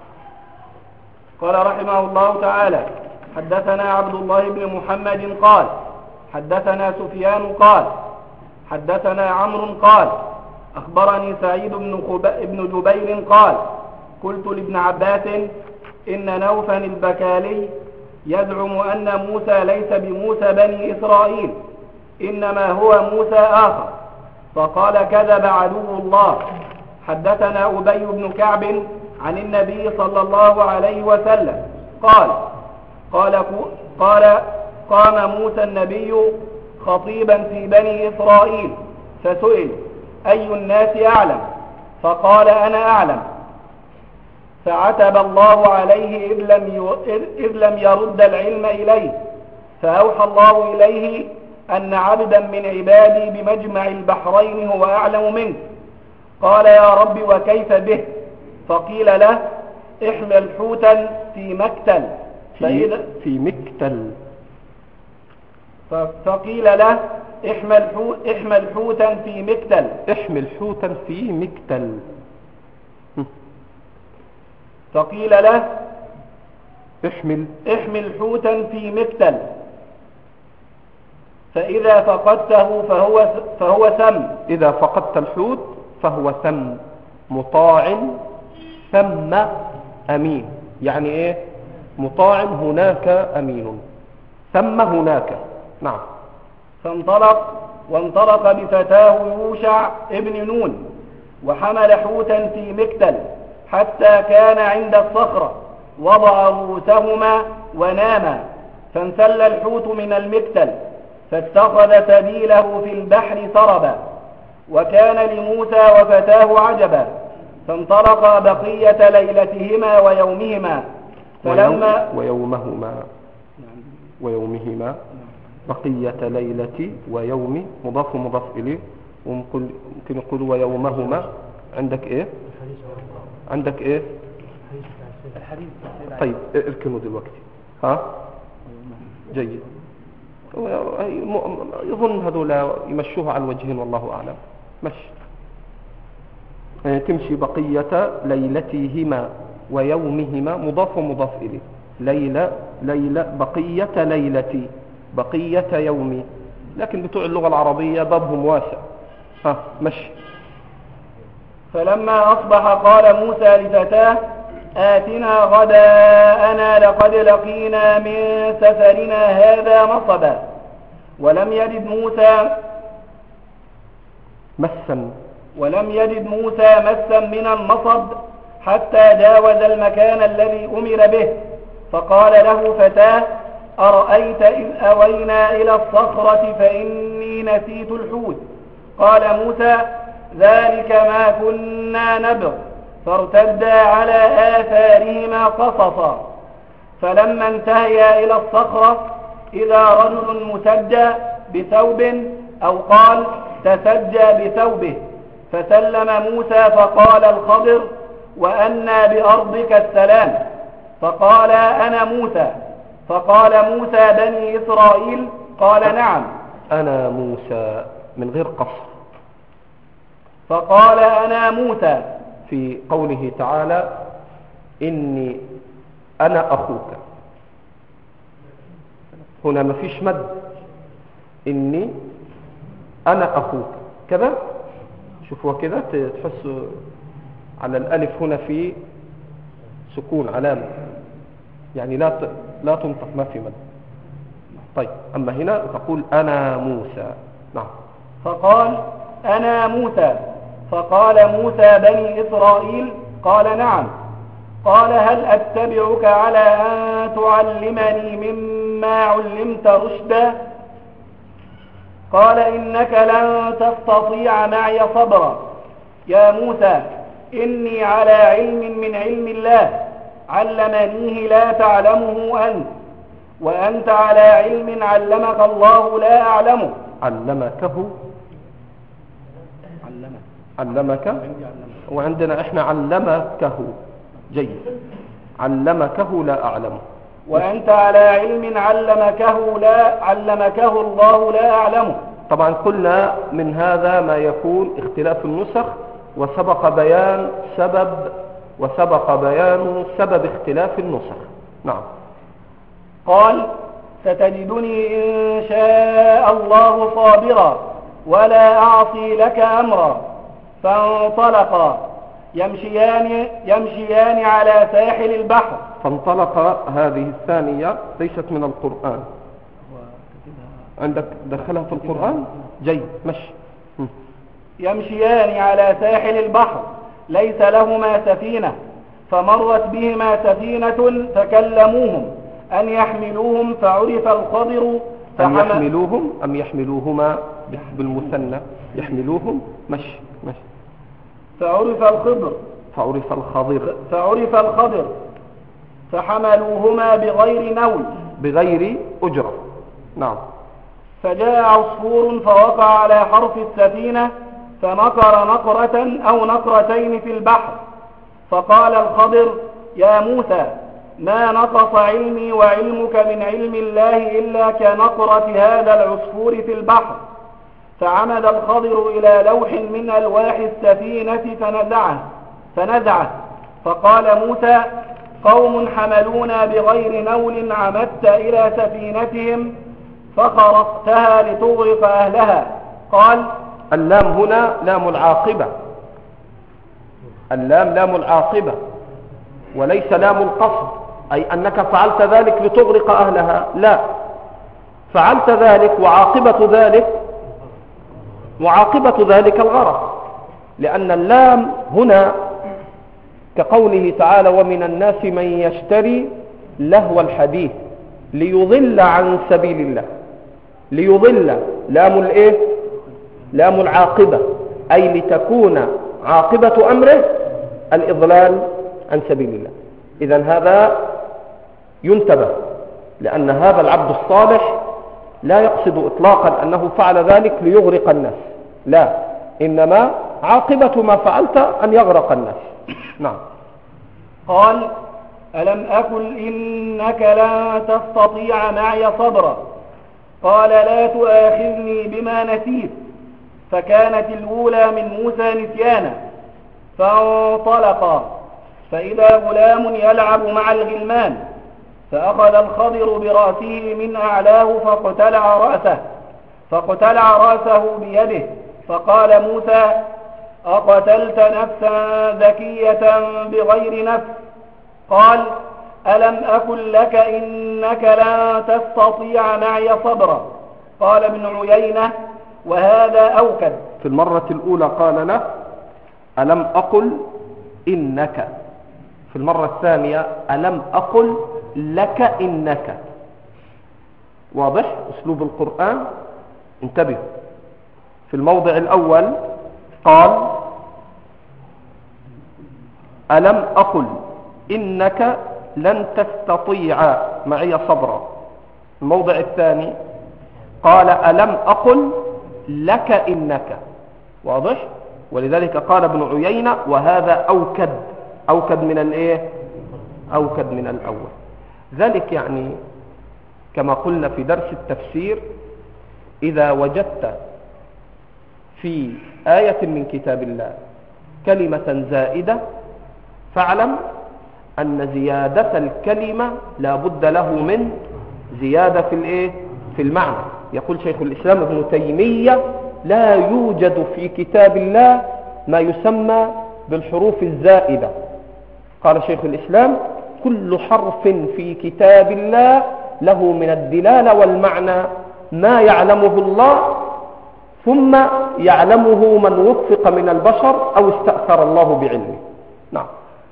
قال رحمه الله تعالى: حدثنا عبد الله بن محمد قال حدثنا سفيان قال حدثنا عمرو قال أخبرني سعيد بن جبير قال: قلت لابن عباس: إن نوفا البكالي يزعم أن موسى ليس بموسى بني إسرائيل، إنما هو موسى آخر. فقال: كذب عدو الله. حدثنا أبي بن كعب عن النبي صلى الله عليه وسلم قال: قام موسى النبي خطيبا في بني إسرائيل فسئل: أي الناس أعلم؟ فقال: أنا أعلم. فعتب الله عليه إذ لم يرد العلم إليه، فأوحى الله إليه أن عبدا من عبادي بمجمع البحرين هو أعلم منك. قال: يا رب وكيف به؟ فقيل له: احمل حوتا في مكتل. في مكتل. فقيل له: احمل حوتا في مكتل. احمل حوتا في مكتل. فقيل له: احمل حوتا في مكتل، فإذا فقدته فهو سم. إذا فقدت الحوت فهو سم، مطاع ثم أمين. يعني إيه؟ مطاع هناك أمين، ثم هناك. نعم. وانطلق بفتاه يوشع ابن نون وحمل حوتا في مكتل حتى كان عند الصخرة، وضع رؤوسهما وناما، فانسل الحوت من المكتل، فاتخذ سبيله في البحر سربا. وكان لموسى وفتاه عجبا، فانطلقا بقية ليلتهما ويومهما. ويومهما بقية ليلة ويوم مضاف مضاف إليه. وممكن نقول ويومهما. عندك إيه؟ عندك إيه؟ طيب اركنوا دلوقتي. ها؟ جيد. يظن هذولا يمشوها على الوجهين والله أعلم. مشي تمشي بقية ليلتهما ويومهما مضاف ومضاف إليه. ليلة بقية ليلتي بقية يومي، لكن بتوع اللغة العربية بابهم واسع. مشي. فلما أصبح قال موسى لفتاه آتنا غداءنا لقد لقينا من سفرنا هذا نصبا. ولم يجد موسى مسا من النصب حتى جاوز المكان الذي أمر به، فقال له فتاه أرأيت إذ أوينا إلى الصخرة فإني نسيت الحوت. قال موسى ذلك ما كنا نبغ، فارتدا على آثارهما قصصا. فلما انتهيا إلى الصخرة إذا رجل مسجى بثوب، أو قال تسجى بثوبه، فسلم موسى فقال الخضر وأنى بأرضك السلام؟ فقال أنا موسى. فقال موسى بني إسرائيل؟ قال نعم. أنا موسى من غير قصر. فقال أنا موسى في قوله تعالى إني أنا أخوك، هنا ما فيش مد. إني أنا أخوك كذا، شوفوا كذا تحسوا على الألف هنا في سكون علامة، يعني لا تنطق، ما في مد. طيب أما هنا تقول أنا موسى. نعم. فقال أنا موسى. فقال موسى بني إسرائيل؟ قال نعم. قال هل أتبعك على أن تعلمني مما علمت رشدا؟ قال إنك لن تستطيع معي صبرا. يا موسى إني على علم من علم الله علمنيه لا تعلمه أنت، وأنت على علم علمك الله لا أعلمه. علمك وعندنا إحنا علمكه. جيد. علمكه لا أعلمه. وأنت على علم علمكه الله لا أعلمه. طبعا قلنا من هذا ما يكون اختلاف النسخ، وسبق بيان سبب اختلاف النسخ. نعم. قال ستجدني إن شاء الله صابرا ولا أعصي لك أمرا. فانطلقا يمشيان على ساحل البحر. فانطلق هذه الثانية ليست من القرآن، عندك دخلها في القرآن. جيد. مشي. يمشيان على ساحل البحر ليس لهما سفينة، فمرت بهما سفينة فكلموهم أن يحملوهم، فعرف الخضر أن يحملوهم أم يحملوهما بالمثنى؟ يحملوهم. مشي. فعرف الخضر فحملوهما بغير أجرة. نعم. فجاء عصفور فوقع على حرف السفينة فنقر نقرة أو نقرتين في البحر. فقال الخضر يا موسى ما نقص علمي وعلمك من علم الله إلا كنقرة هذا العصفور في البحر. فعمد الخضر إلى لوح من ألواح السفينة فنزعه. فقال موسى قوم حملونا بغير نول عمدت إلى سفينتهم فخرقتها لتغرق أهلها. قال اللام هنا لام العاقبة، لام العاقبة وليس لام القصد، أي أنك فعلت ذلك لتغرق أهلها، لا، فعلت ذلك وعاقبة ذلك الغرق، لأن اللام هنا كقوله تعالى ومن الناس من يشتري لهو الحديث ليضل عن سبيل الله. ليضل لام العاقبة، أي لتكون عاقبة أمره الإضلال عن سبيل الله. إذن هذا ينتبه، لأن هذا العبد الصالح لا يقصد إطلاقا أنه فعل ذلك ليغرق الناس، لا، إنما عاقبة ما فعلت أن يغرق الناس. نعم. قال ألم أقل إنك لا تستطيع معي صبرا. قال لا تؤاخذني بما نسيت، فكانت الأولى من موسى نسيانا. فانطلقا فإذا غلام يلعب مع الغلمان، فأخذ الخضر برأسه من أعلاه فاقتلع رأسه بيده، فقال موسى أقتلت نفسا زكية بغير نفس؟ قال ألم أقل لك إنك لن تستطيع معي صبرا؟ قال ابن عيينة وهذا أوكد. في المرة الأولى قال له ألم أقل إنك، في المرة الثانية ألم أقل لك إنك. واضح أسلوب القرآن؟ انتبه. في الموضع الأول قال ألم أقل إنك لن تستطيع معي صبرا. الموضع الثاني قال ألم أقل لك إنك. واضح؟ ولذلك قال ابن عيينة وهذا أوكد من الإيه؟ أوكد من الأول. ذلك يعني كما قلنا في درس التفسير، إذا وجدت في آية من كتاب الله كلمة زائدة فاعلم أن زيادة الكلمة لا بد له من زيادة في المعنى. يقول شيخ الإسلام ابن تيمية لا يوجد في كتاب الله ما يسمى بالحروف الزائدة. قال شيخ الإسلام كل حرف في كتاب الله له من الدلالة والمعنى ما يعلمه الله، ثم يعلمه من وفق من البشر أو استأثر الله بعلمه. نعم.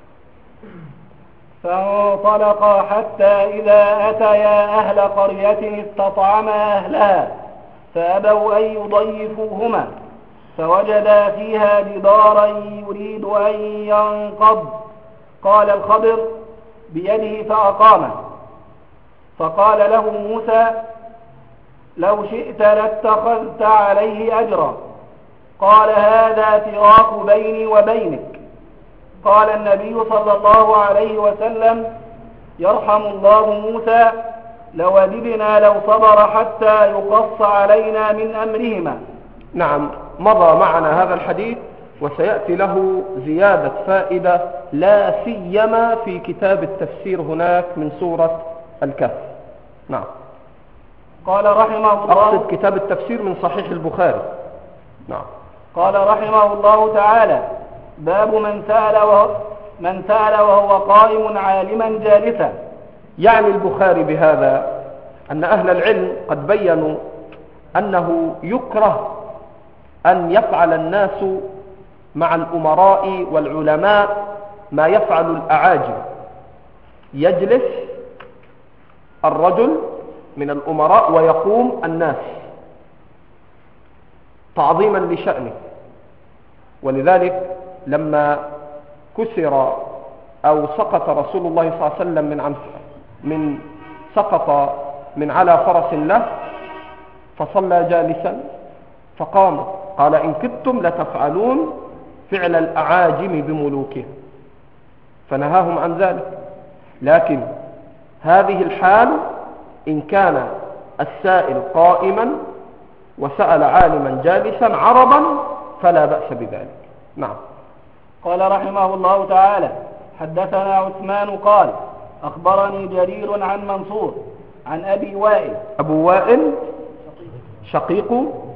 فانطلقا حتى إذا أتيا أهل قرية استطعما أهلها فأبوا أن يضيفوهما، فوجدا فيها جدارا يريد أن ينقض. قال الخضر بيده فأقامه. فقال له موسى لو شئت لاتخذت عليه أجرا. قال هذا فراق بيني وبينك. قال النبي صلى الله عليه وسلم يرحم الله موسى لوددنا لو صبر حتى يقص علينا من أمرهما. نعم، مضى معنا هذا الحديث وسيأتي له زيادة فائدة لا سيما في كتاب التفسير هناك من سورة الكهف. نعم. قال رحمه الله، أقصد كتاب التفسير من صحيح البخاري. نعم. قال رحمه الله تعالى باب من سأل وهو قائم عالما جالسا. يعني البخاري بهذا أن أهل العلم قد بيّنوا أنه يكره أن يفعل الناس مع الأمراء والعلماء ما يفعل الأعاجم. يجلس الرجل من الأمراء ويقوم الناس تعظيما لشأنه. ولذلك لما كسر أو سقط رسول الله صلى الله عليه وسلم سقط من على فرس له فصلى جالسا فقام، قال إن كدتم لتفعلون فعل الأعاجم بملوكهم، فنهاهم عن ذلك. لكن هذه الحال إن كان السائل قائما وسأل عالما جالسا عرضا فلا بأس بذلك. نعم. قال رحمه الله تعالى حدثنا عثمان قال أخبرني جرير عن منصور عن أبي وائل. أبو وائل شقيق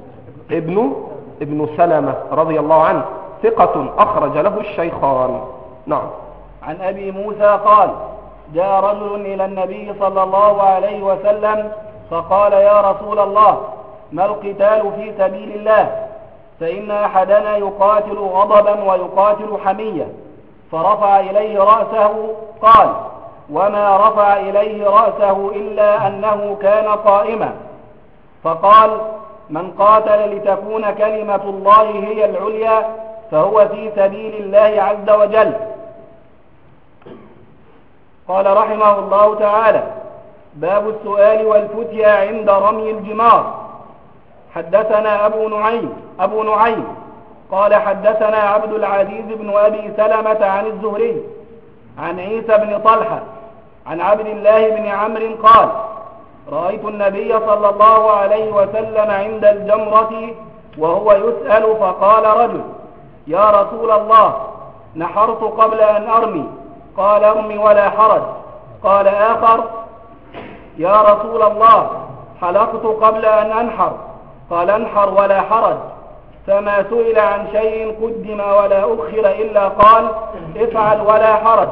ابن سلمة رضي الله عنه، ثقة أخرج له الشيخان. نعم. عن أبي موسى قال جاء رجل إلى النبي صلى الله عليه وسلم فقال يا رسول الله ما القتال في سبيل الله؟ فإن أحدنا يقاتل غضبا ويقاتل حمية. فرفع إليه رأسه. قال وما رفع إليه رأسه إلا أنه كان قائما. فقال من قاتل لتكون كلمة الله هي العليا فهو في سبيل الله عز وجل. قال رحمه الله تعالى باب السؤال والفتيا عند رمي الجمار. حدثنا أبو نعيم قال حدثنا عبد العزيز بن أبي سلمة عن الزهري عن عيسى بن طلحة عن عبد الله بن عمرو قال رأيت النبي صلى الله عليه وسلم عند الجمرة وهو يسأل فقال رجل: يا رسول الله، نحرت قبل أن أرمي. قال: ارمي ولا حرج. قال آخر: يا رسول الله، حلقت قبل أن أنحر. قال: انحر ولا حرج. فما سئل عن شيء قدم ولا أخر إلا قال: افعل ولا حرج.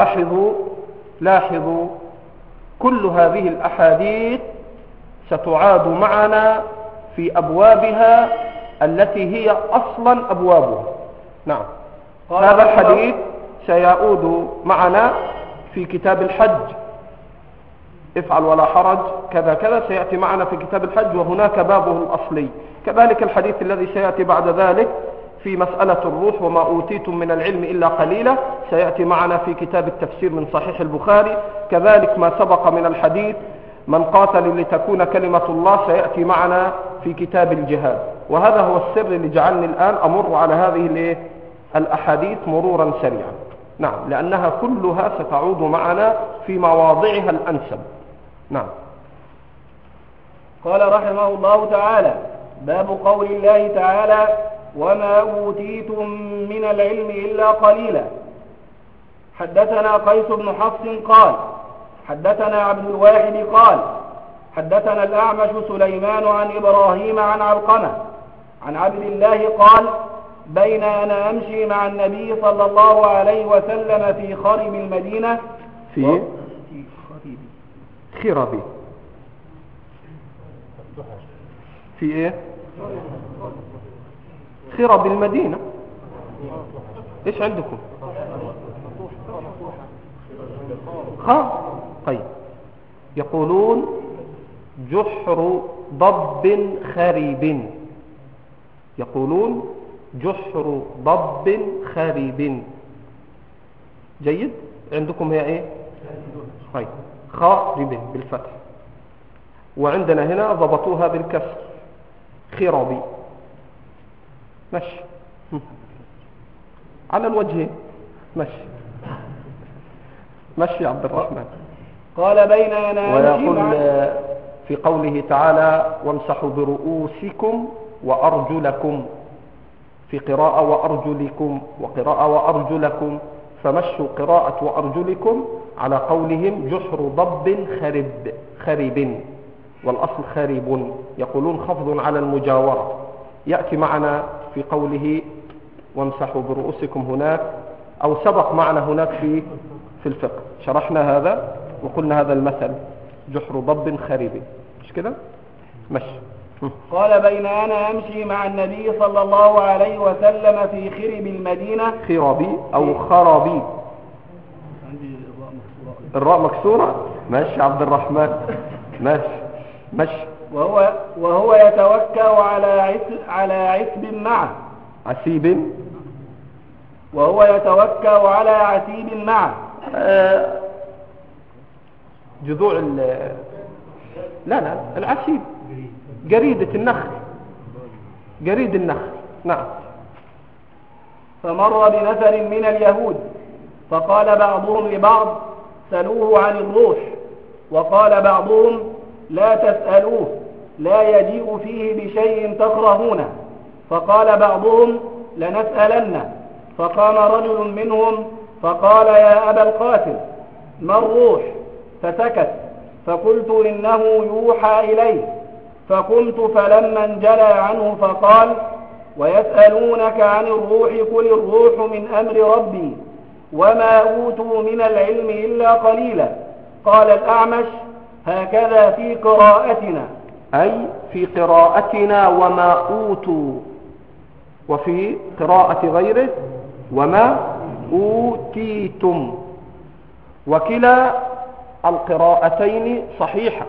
لاحظوا كل هذه الأحاديث ستعاد معنا في أبوابها التي هي أصلا أبوابها. نعم، هذا الحديث سيعود معنا في كتاب الحج، افعل ولا حرج كذا كذا، سيأتي معنا في كتاب الحج وهناك بابه الأصلي. كذلك الحديث الذي سيأتي بعد ذلك في مسألة الروح: وما أوتيتم من العلم إلا قليلا، سيأتي معنا في كتاب التفسير من صحيح البخاري. كذلك ما سبق من الحديث: من قاتل لتكون كلمة الله، سيأتي معنا في كتاب الجهاد. وهذا هو السر اللي جعلني الآن أمر على هذه الأحاديث مرورا سريعا. نعم، لأنها كلها ستعود معنا في مواضعها الأنسب. نعم. قال رحمه الله تعالى: باب قول الله تعالى: وما أوتيتم من العلم إلا قليلا. حدثنا قيس بن حفص قال: حدثنا عبد الواحد قال: حدثنا الأعمش سليمان عن إبراهيم عن علقمة عن عبد الله قال: بين أنا أمشي مع النبي صلى الله عليه وسلم في خرب المدينة في خربي في ايه خرب المدينة. ايش عندكم؟ طيب، يقولون جحر ضب خريب، يقولون جحر ضب خريب. جيد، عندكم هي ايه؟ طيب، خارب بالفتح، وعندنا هنا ضبطوها بالكسر، خرابي. مشي على الوجهين، مشي عبد الرحمن. قال: بين أنا ويقول في قوله تعالى: وامسحوا برؤوسكم وأرجلكم، في قراءة وأرجلكم، وقراءة وأرجلكم، فمشوا قراءة وأرجلكم على قولهم جحر ضب خرب، والأصل خريب. يقولون خفض على المجاورة. يأتي معنا في قوله وامسحوا برؤوسكم هناك، أو سبق معنا هناك في الفقه، شرحنا هذا وقلنا هذا المثل جحر ضب خريب، مش كده؟ مشي. قال: بين أنا أمشي مع النبي صلى الله عليه وسلم في خرب المدينة. خرابي أو خرابي، الراء مكسورة. ماشي عبد الرحمن، ماشي. وهو يتوكأ على عسب معه، عسيب، وهو يتوكأ على عسيب معه. جذوع لا العسيب جريدة النخل، جريد النخل. نعم. فمر بنفر من اليهود فقال بعضهم لبعض: سلوه عن الروح. وقال بعضهم: لا تسألوه، لا يجيء فيه بشيء تكرهونه. فقال بعضهم: لنسألن. فقام رجل منهم فقال: يا أبا القاسم، ما الروح؟ فسكت. فقلت: إنه يوحى إليه. فقمت فلما انجلى عنه فقال: ويسألونك عن الروح، قل الروح من أمر ربي، وما أوتوا من العلم إلا قليلا. قال الأعمش: هكذا في قراءتنا، أي في قراءتنا وما أوتوا، وفي قراءة غيره وما أوتيتم، وكلا القراءتين صحيحة.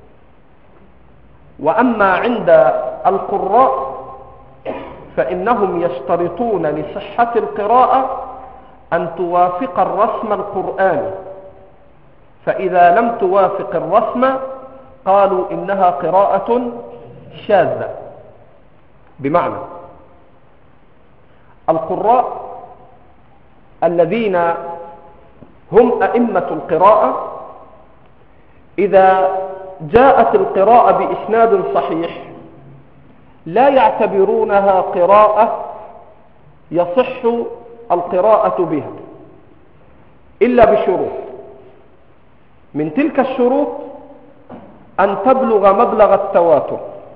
وأما عند القراء فإنهم يشترطون لصحة القراءة أن توافق الرسم القرآني، فإذا لم توافق الرسم قالوا إنها قراءة شاذة. بمعنى القراء الذين هم أئمة القراءة إذا جاءت القراءة بإسناد صحيح لا يعتبرونها قراءة يصح القراءة بها إلا بشروط. من تلك الشروط أن تبلغ مبلغ التواتر،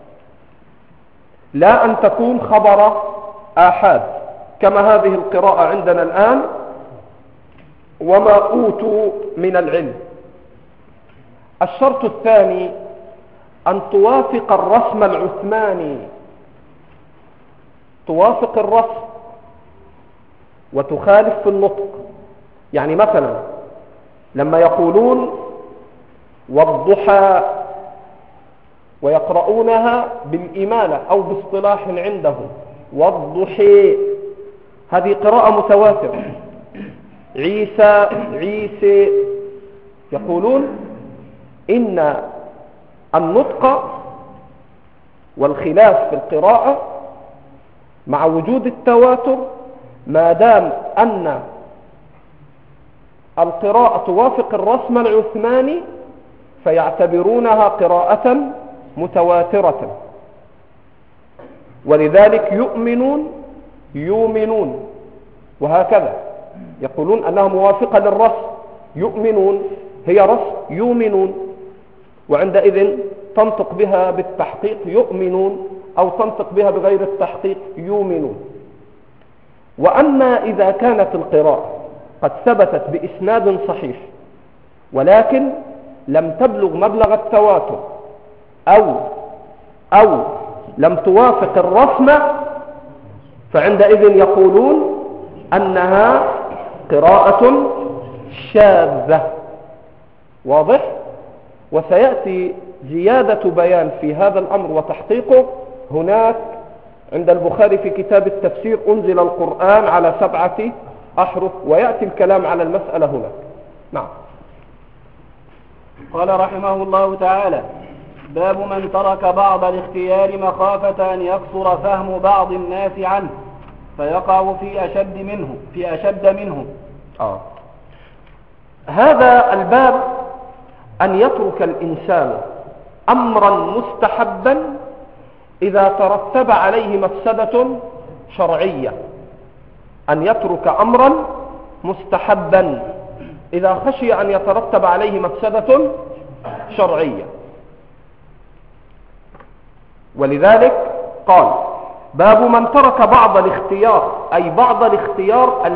لا أن تكون خبر آحاد كما هذه القراءة عندنا الآن وما أوتوا من العلم. الشرط الثاني أن توافق الرسم العثماني، توافق الرسم وتخالف في النطق. يعني مثلا لما يقولون والضحى ويقرؤونها بالإمالة أو باصطلاح عندهم والضحى، هذه قراءة متواترة. عيسى عيسى، يقولون إن النطق والخلاف في القراءة مع وجود التواتر ما دام أن القراءة توافق الرسم العثماني فيعتبرونها قراءة متواترة، ولذلك يؤمنون وهكذا يقولون أنها موافقة للرسم. يؤمنون هي رسم يؤمنون، وعندئذ تنطق بها بالتحقيق يؤمنون أو تنطق بها بغير التحقيق يؤمنون. وأما إذا كانت القراءة قد ثبتت بإسناد صحيح ولكن لم تبلغ مبلغ التواتر أو لم توافق الرسم، فعندئذ يقولون أنها قراءة شاذة. واضح؟ وسيأتي زيادة بيان في هذا الأمر وتحقيقه هناك عند البخاري في كتاب التفسير أنزل القرآن على 7 أحرف، ويأتي الكلام على المسألة هناك. نعم. قال رحمه الله تعالى: باب من ترك بعض الاختيار مخافة أن يقصر فهم بعض الناس عنه فيقع في أشد منه. هذا الباب أن يترك الإنسان أمرا مستحبا إذا ترتب عليه مفسدة شرعية، أن يترك أمرا مستحبا إذا خشي أن يترتب عليه مفسدة شرعية. ولذلك قال: باب من ترك بعض الاختيار، أي بعض الاختيار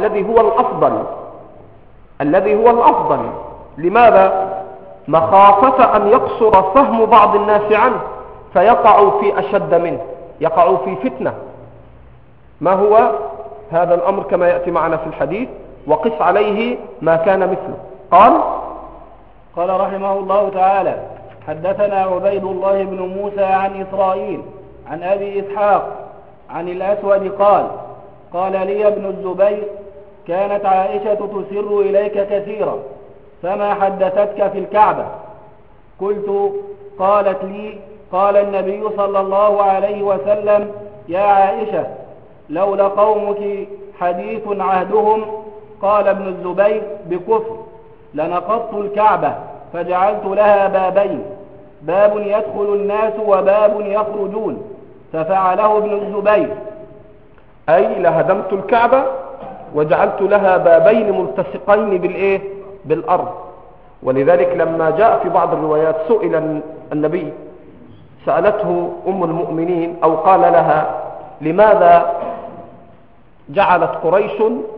الذي هو الأفضل. لماذا؟ مخافة أن يقصر فهم بعض الناس عنه فيقع في أشد منه، يقع في فتنة. ما هو هذا الأمر كما يأتي معنا في الحديث؟ وقس عليه ما كان مثله. قال رحمه الله تعالى: حدثنا عبيد الله بن موسى عن إسرائيل عن أبي إسحاق عن الأسود قال لي ابن الزبير: كانت عائشة تسر إليك كثيرا فما حدثتك في الكعبة؟ قلت: قالت لي: قال النبي صلى الله عليه وسلم: يا عائشة، لولا قومك حديث عهدهم، قال ابن الزبير بكفر، لنقضت الكعبة فجعلت لها بابين، باب يدخل الناس وباب يخرجون، ففعله ابن الزبير. أي لهدمت الكعبة وجعلت لها بابين ملتصقين بالأرض. ولذلك لما جاء في بعض الروايات سئل النبي، سألته أم المؤمنين أو قال لها: لماذا جعلت قريش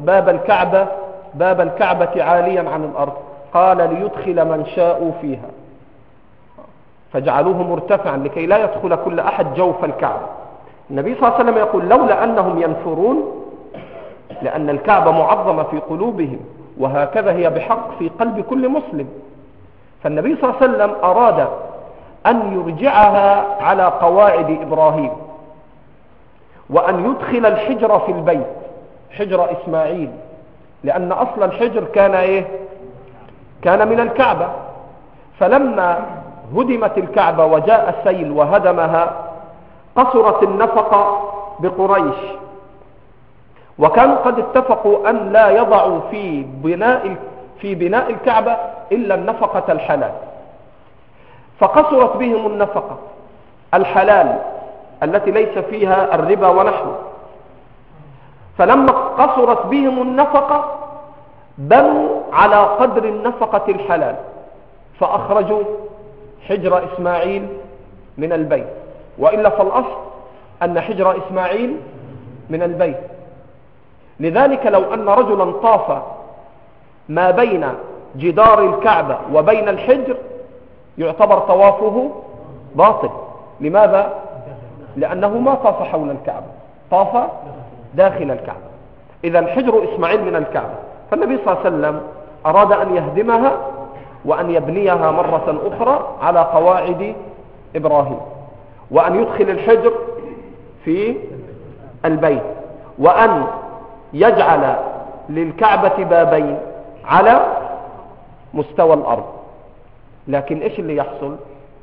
باب الكعبة عاليا عن الأرض؟ قال: ليدخل من شاء فيها، فجعلوه مرتفعا لكي لا يدخل كل أحد جوف الكعبة. النبي صلى الله عليه وسلم يقول: لولا أنهم ينفرون، لأن الكعبة معظمة في قلوبهم، وهكذا هي بحق في قلب كل مسلم. فالنبي صلى الله عليه وسلم أراد أن يرجعها على قواعد إبراهيم، وأن يدخل الحجر في البيت، حجر إسماعيل، لأن أصل الحجر كان من الكعبة. فلما هدمت الكعبة وجاء السيل وهدمها قصرت النفقة بقريش، وكانوا قد اتفقوا أن لا يضعوا في بناء الكعبة إلا النفقة الحلال. فقصرت بهم النفقة الحلال التي ليس فيها الربا ونحوه. فلما قصرت بهم النفقة بنوا على قدر النفقة الحلال، فأخرجوا حجر إسماعيل من البيت، وإلا فالأصل أن حجر إسماعيل من البيت. لذلك لو أن رجلا طاف ما بين جدار الكعبة وبين الحجر يعتبر طوافه باطل. لماذا؟ لأنه ما طاف حول الكعبة، طاف داخل الكعبة. إذا حجر إسماعيل من الكعبة، فالنبي صلى الله عليه وسلم أراد أن يهدمها وأن يبنيها مرة أخرى على قواعد إبراهيم، وأن يدخل الحجر في البيت، وأن يجعل للكعبة بابين على مستوى الأرض. لكن إيش اللي يحصل؟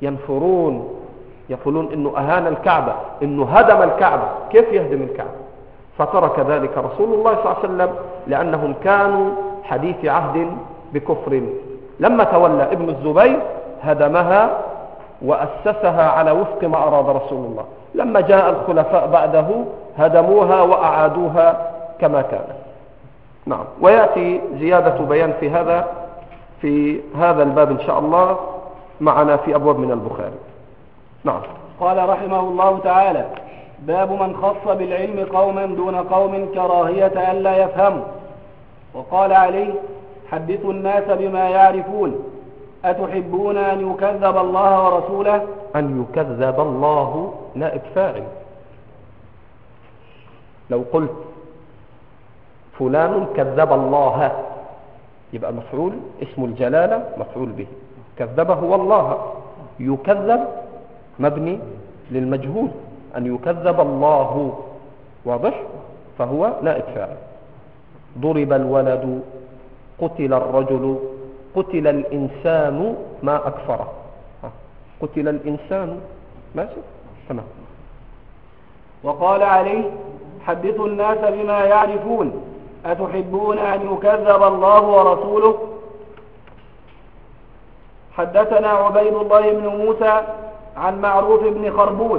يقولون إنه أهان الكعبة، إنه هدم الكعبة. كيف يهدم الكعبة؟ فترك ذلك رسول الله صلى الله عليه وسلم لأنهم كانوا حديث عهد بكفر. لما تولى ابن الزبير هدمها وأسسها على وفق ما أراد رسول الله. لما جاء الخلفاء بعده هدموها وأعادوها كما كانت. نعم. ويأتي زيادة بيان في هذا الباب إن شاء الله معنا في أبواب من البخاري. نعم. قال رحمه الله تعالى: باب من خص بالعلم قوما دون قوم كراهية ألا يفهموا. وقال عليه: حدثوا الناس بما يعرفون، أتحبون أن يكذب الله ورسوله؟ أن يكذب الله نائب فاعل. لو قلت فلان كذب الله يبقى مفعول، اسم الجلالة مفعول به. كذبه هو الله، يكذب مبني للمجهول، أن يكذب الله، واضح؟ فهو نائب فاعل. ضرب الولد، قتل الرجل، قتل الإنسان ما أكفره. قتل الإنسان، ماشي؟ تمام. وقال عليه: حدثوا الناس بما يعرفون، أتحبون أن يكذب الله ورسوله؟ حدثنا عبيد الله بن موسى عن معروف بن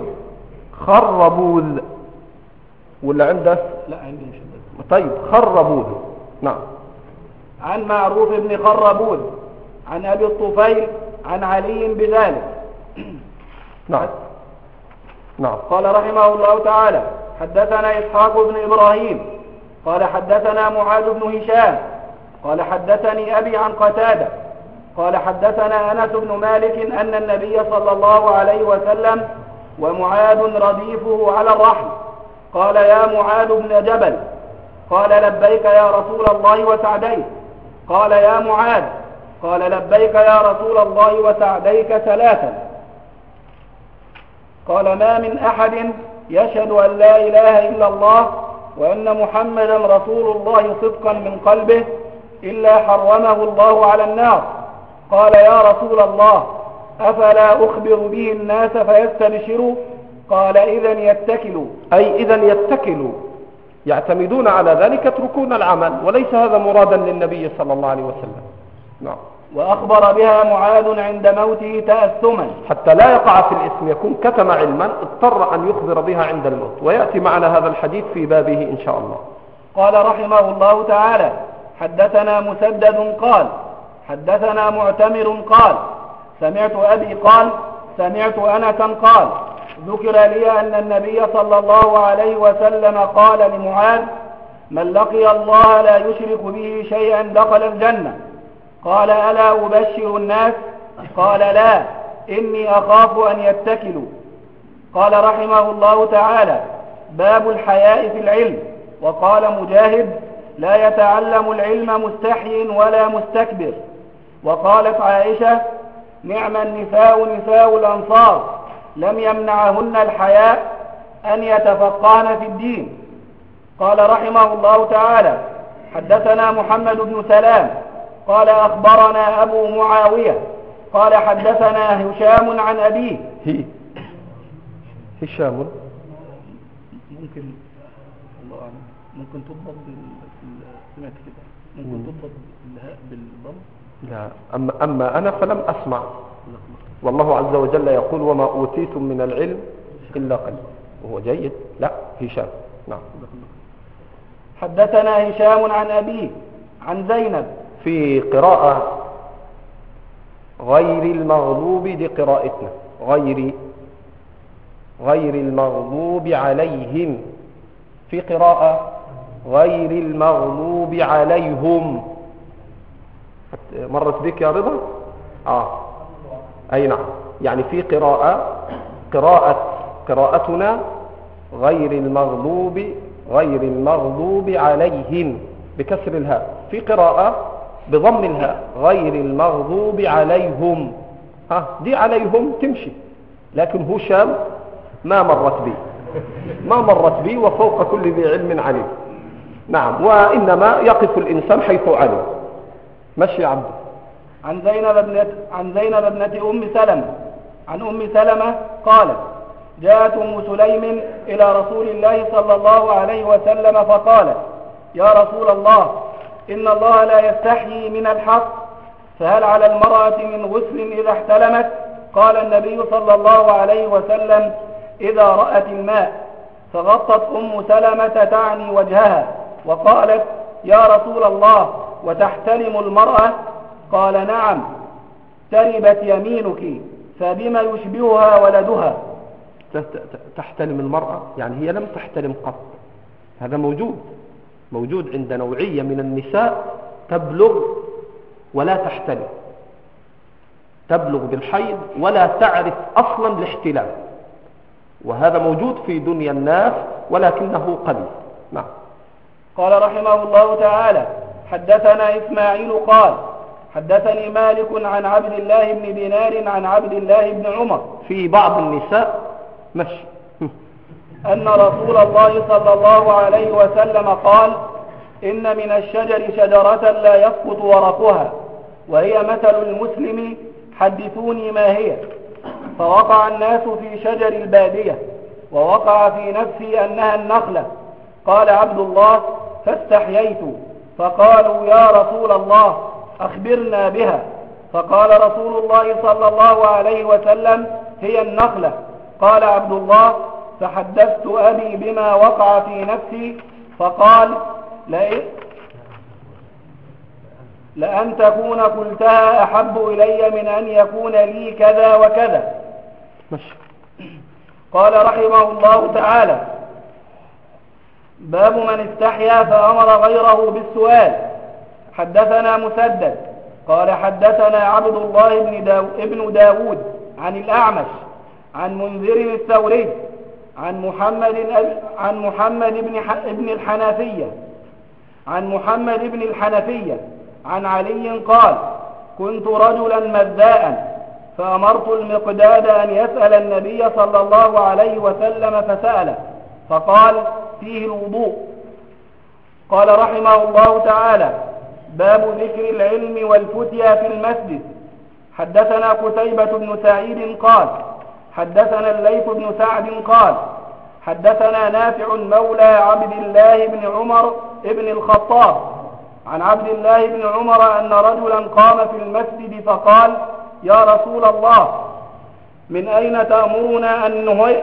خربوذ ولا عنده؟ لا عندي مش. طيب خربوذ. نعم. عن معروف بن خربوذ عن أبي الطفيل عن علي بذلك. نعم. نعم. قال رحمه الله تعالى: حدثنا إسحاق بن إبراهيم قال حدثنا معاذ بن هشام قال حدثني أبي عن قتادة قال حدثنا أنس بن مالك أن النبي صلى الله عليه وسلم ومعاذ رديفه على الرحل قال: يا معاذ بن جبل. قال: لبيك يا رسول الله وسعديك. قال: يا معاذ. قال: لبيك يا رسول الله وسعديك ثلاثا. قال: ما من أحد يشهد أن لا إله إلا الله وأن محمدا رسول الله صدقا من قلبه إلا حرمه الله على النار. قال: يا رسول الله، أفلا أخبر به الناس فيستبشروا؟ قال: إذن يتكلوا. أي إذن يتكلوا، يعتمدون على ذلك، يتركون العمل، وليس هذا مرادا للنبي صلى الله عليه وسلم. نعم. وأخبر بها معاذ عند موته تأثما، حتى لا يقع في الإثم، يكون كتم علما اضطر أن يخبر بها عند الموت. ويأتي معنا هذا الحديث في بابه إن شاء الله. قال رحمه الله تعالى: حدثنا مسدد قال حدثنا معتمر قال سمعت أبي قال سمعت أنسا قال: ذكر لي أن النبي صلى الله عليه وسلم قال لمعاذ: من لقي الله لا يشرك به شيئا دخل الجنة. قال: ألا أبشر الناس؟ قال: لا، إني أخاف أن يتكلوا. قال رحمه الله تعالى: باب الحياء في العلم. وقال مجاهد: لا يتعلم العلم مستحي ولا مستكبر. وقالت عائشة: نعم النساء نساء الأنصار لم يمنعهن الحياء أن يتفقهن في الدين. قال رحمه الله تعالى: حدثنا محمد بن سلام قال أخبرنا أبو معاوية قال حدثنا هشام عن أبيه. هشام ممكن الله أعلم ممكن تضبط سمعت كده ممكن تضبط الهاء بالضم لا، أما أنا فلم أسمع. والله عز وجل يقول وما أوتيتم من العلم إلا قليلا، وهو جيد. لا، هشام. نعم. حدثنا هشام عن أبيه عن زينب. في قراءة غير المغضوب، دي قراءتنا غير المغضوب عليهم. في قراءة غير المغضوب عليهم. مرت بك يا رضا؟ أي نعم. يعني في قراءتنا غير المغضوب عليهم بكسر الهاء. في قراءة بضم الهاء غير المغضوب عليهم. دي عليهم تمشي، لكن هشام ما مرت بي وفوق كل ذي علم عليم. نعم. وإنما يقف الإنسان حيث علم. مشي يا عبد. عن زينب ابنة أم سلمة عن أم سلمة قالت جاءت أم سليم إلى رسول الله صلى الله عليه وسلم فقالت يا رسول الله إن الله لا يستحيي من الحق، فهل على المرأة من غسل إذا احتلمت؟ قال النبي صلى الله عليه وسلم إذا رأت الماء. فغطت أم سلمة تعني وجهها وقالت يا رسول الله وتحتلم المرأة؟ قال نعم، تربت يمينك، فبما يشبهها ولدها. تحتلم المرأة يعني هي لم تحتلم قط. هذا موجود عند نوعية من النساء تبلغ ولا تحتلم، تبلغ بالحيض ولا تعرف أصلا الاحتلام، وهذا موجود في دنيا الناس ولكنه قليل. نعم. قال رحمه الله تعالى حدثنا إسماعيل قال حدثني مالك عن عبد الله بن دينار عن عبد الله بن عمر في بعض النساء مشي أن رسول الله صلى الله عليه وسلم قال إن من الشجر شجرة لا يسقط ورقها وهي مثل المسلم، حدثوني ما هي. فوقع الناس في شجر البادية ووقع في نفسي أنها النخلة. قال عبد الله فاستحييت، فقالوا يا رسول الله أخبرنا بها. فقال رسول الله صلى الله عليه وسلم هي النخلة. قال عبد الله فحدثت أبي بما وقع في نفسي، فقال لأن تكون قلتها أحب إلي من أن يكون لي كذا وكذا. قال رحمه الله تعالى باب من استحيا فأمر غيره بالسؤال. حدثنا مسدد قال حدثنا عبد الله بن داود عن الأعمش عن منذر الثوري عن محمد بن الحنفية عن علي قال كنت رجلا مذاء فأمرت المقداد أن يسأل النبي صلى الله عليه وسلم فسأله فقال فيه الوضوء. قال رحمه الله تعالى باب ذكر العلم والفتيا في المسجد. حدثنا قتيبة بن سعيد قال حدثنا الليث بن سعد قال حدثنا نافع مولى عبد الله بن عمر بن الخطاب عن عبد الله بن عمر أن رجلا قام في المسجد فقال يا رسول الله من أين تأمرنا أن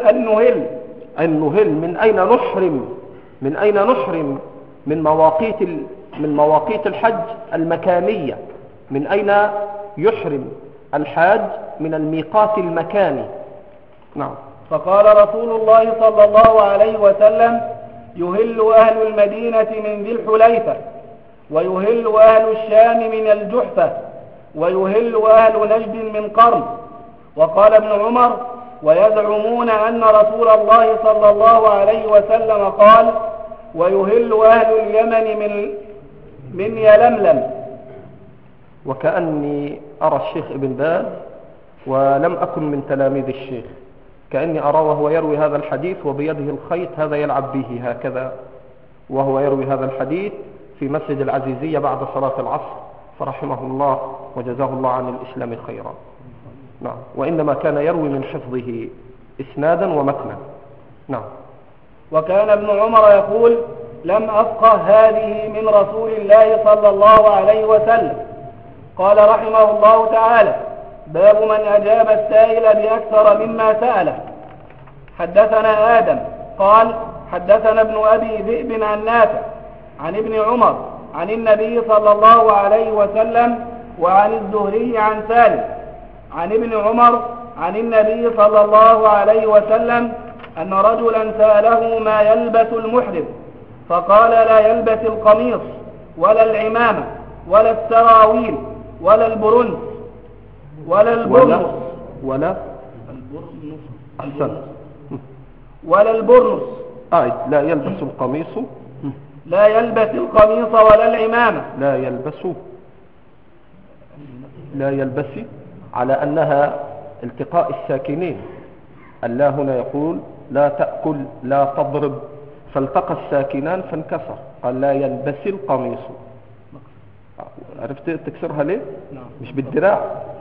نهل؟ من أين نحرم من مواقيت الحج المكانية. من أين يحرم الحاج من الميقات المكاني؟ نعم. فقال رسول الله صلى الله عليه وسلم يهل أهل المدينة من ذي الحليفة، ويهل أهل الشام من الجحفة، ويهل أهل نجد من قرن. وقال ابن عمر ويزعمون أن رسول الله صلى الله عليه وسلم قال ويهل أهل اليمن من يلملم. وكأني أرى الشيخ ابن باز ولم أكن من تلاميذ الشيخ، كأني أرى وهو يروي هذا الحديث وبيده الخيط هذا يلعب به هكذا، وهو يروي هذا الحديث في مسجد العزيزية بعد صلاة العصر، فرحمه الله وجزاه الله عن الإسلام خيرا. نعم. وإنما كان يروي من حفظه إسنادا ومتنا. نعم. وكان ابن عمر يقول لم أفقه هذه من رسول الله صلى الله عليه وسلم. قال رحمه الله تعالى: باب من أجاب السائل بأكثر مما سأله. حدثنا آدم قال: حدثنا ابن أبي ذئب عن نافع عن ابن عمر عن النبي صلى الله عليه وسلم وعن الزهري عن سالم عن ابن عمر عن النبي صلى الله عليه وسلم أن رجلا سأله ما يلبس المحرم، فقال: لا يلبس القميص ولا العمامة ولا السراويل ولا البرنس ولا البرنس ولا البرنس. لا يلبس القميص، لا يلبس القميص ولا العمامة. لا يلبس على أنها التقاء الساكنين. الله هنا يقول: لا تأكل لا تضرب، فالتقى الساكنان فانكسر، قال: لا يلبس القميص. عرفت تكسرها ليه؟ مش بالدراع.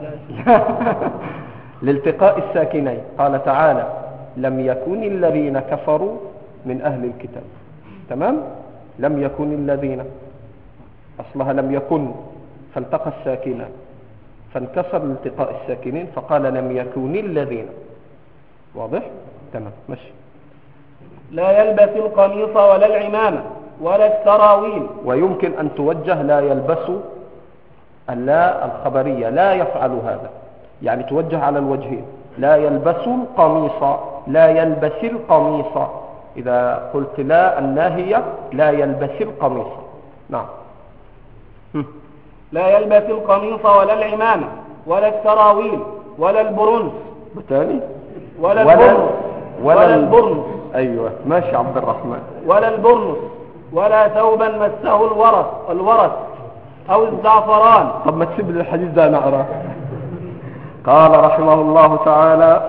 لالتقاء الساكنين. قال تعالى: لم يكن الذين كفروا من أهل الكتاب. تمام؟ لم يكن الذين، أصلها لم يكن، فالتقى الساكنان فانكسر لالتقاء الساكنين، فقال: لم يكن الذين. واضح؟ تمام، ماشي. لا يلبس القميص ولا العمامة ولا السراويل. ويمكن أن توجه لا يلبس اللا الخبرية، لا يفعل هذا، يعني توجه على الوجهين. لا يلبس القميص، لا يلبس القميص. إذا قلت لا الناهية، لا يلبس القميص. نعم. لا يلبس القميص ولا العمامة ولا السراويل ولا البرنس. بالتالي ولا البرنس. أيوة، ماشي عبد الرحمن. ولا البرنس ولا ثوبا مسه الورث أو الزعفران. طب ما تسيب لي الحديث ده نقرأ. قال رحمه الله تعالى،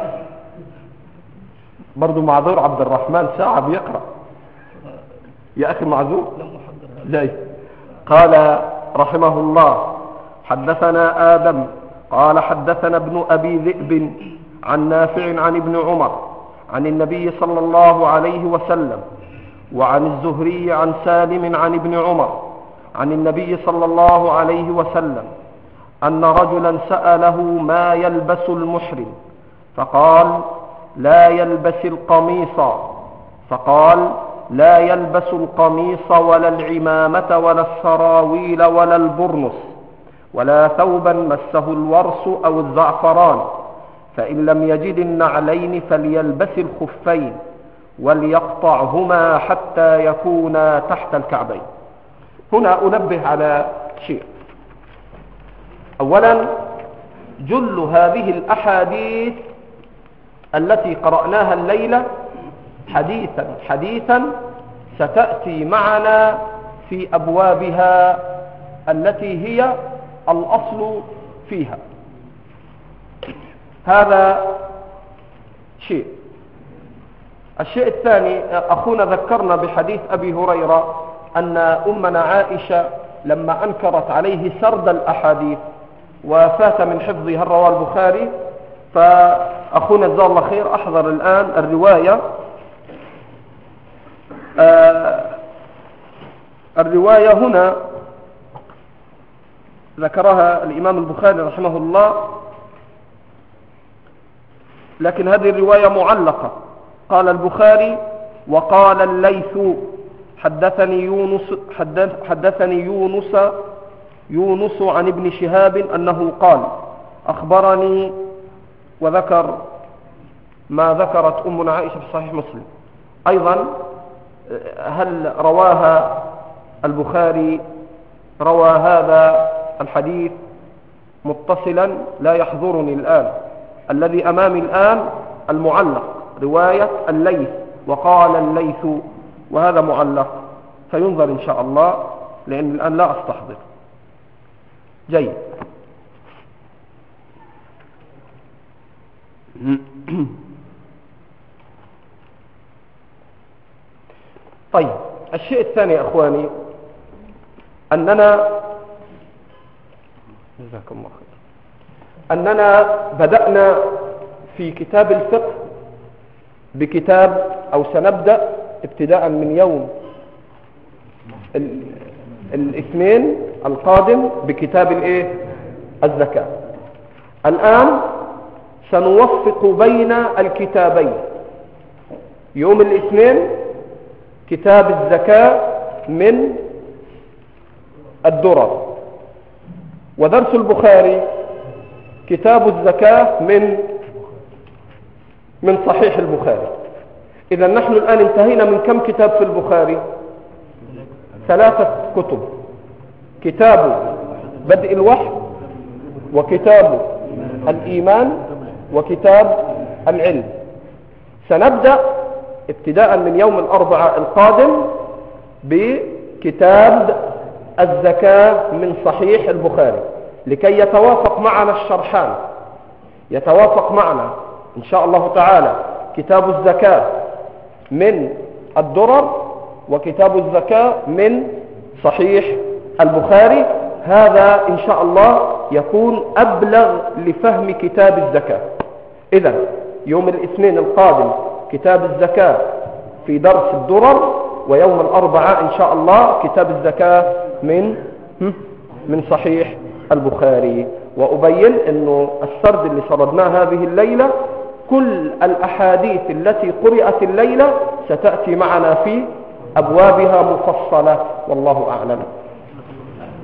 برضو معذور عبد الرحمن، ساعة بيقرأ يا أخي، معذور جاي. قال رحمه الله: حدثنا آدم قال: حدثنا ابن أبي ذئب عن نافع عن ابن عمر عن النبي صلى الله عليه وسلم وعن الزهري عن سالم عن ابن عمر عن النبي صلى الله عليه وسلم أن رجلا سأله ما يلبس المحرم، فقال: لا يلبس القميص. فقال: لا يلبس القميص ولا العمامة ولا السراويل ولا البرنس ولا ثوبا مسه الورس أو الزعفران، فإن لم يجد النعلين فليلبس الخفين وليقطعهما حتى يكونا تحت الكعبين. هنا أنبه على شيء. أولا، جل هذه الأحاديث التي قرأناها الليلة حديثا ستأتي معنا في أبوابها التي هي الأصل فيها. هذا شيء. الشيء الثاني، أخونا ذكرنا بحديث أبي هريرة أن أمنا عائشة لما أنكرت عليه سرد الأحاديث وفات من حفظه رواه البخاري، فأخونا جزاه الله خير أحضر الآن الرواية. الرواية هنا ذكرها الإمام البخاري رحمه الله، لكن هذه الرواية معلقة. قال البخاري: وقال الليث حدثني يونس عن ابن شهاب أنه قال: أخبرني، وذكر ما ذكرت أمنا عائشة في صحيح مسلم. أيضا هل رواها البخاري روى هذا الحديث متصلا؟ لا يحضرني الآن. الذي أمامي الآن المعلق، رواية الليث: وقال الليث، وهذا معلق، فينظر إن شاء الله، لأن الآن لا أستحضر. جيد. طيب، الشيء الثاني يا أخواني، أننا جزاكم الله خير، أننا بدأنا في كتاب الفقه بكتاب، أو سنبدأ ابتداء من يوم الاثنين القادم بكتاب الزكاة. الآن سنوفق بين الكتابين. يوم الاثنين كتاب الزكاة من الدرر، ودرس البخاري كتاب الزكاة من صحيح البخاري. إذا نحن الآن انتهينا من كم كتاب في البخاري؟ 3 كتب: كتاب بدء الوحي، وكتاب الإيمان، وكتاب العلم. سنبدأ ابتداء من يوم الأربعاء القادم بكتاب الزكاة من صحيح البخاري، لكي يتوافق معنا الشرحان، يتوافق معنا إن شاء الله تعالى كتاب الزكاة من الدرر وكتاب الزكاة من صحيح البخاري. هذا إن شاء الله يكون أبلغ لفهم كتاب الزكاة. إذن يوم الاثنين القادم كتاب الزكاة في درس الدرر، ويوم الأربعاء إن شاء الله كتاب الزكاة من صحيح البخاري. وأبين أنه السرد اللي سردناه هذه الليلة كل الأحاديث التي قرأت الليلة ستأتي معنا في أبوابها مفصلة، والله أعلم.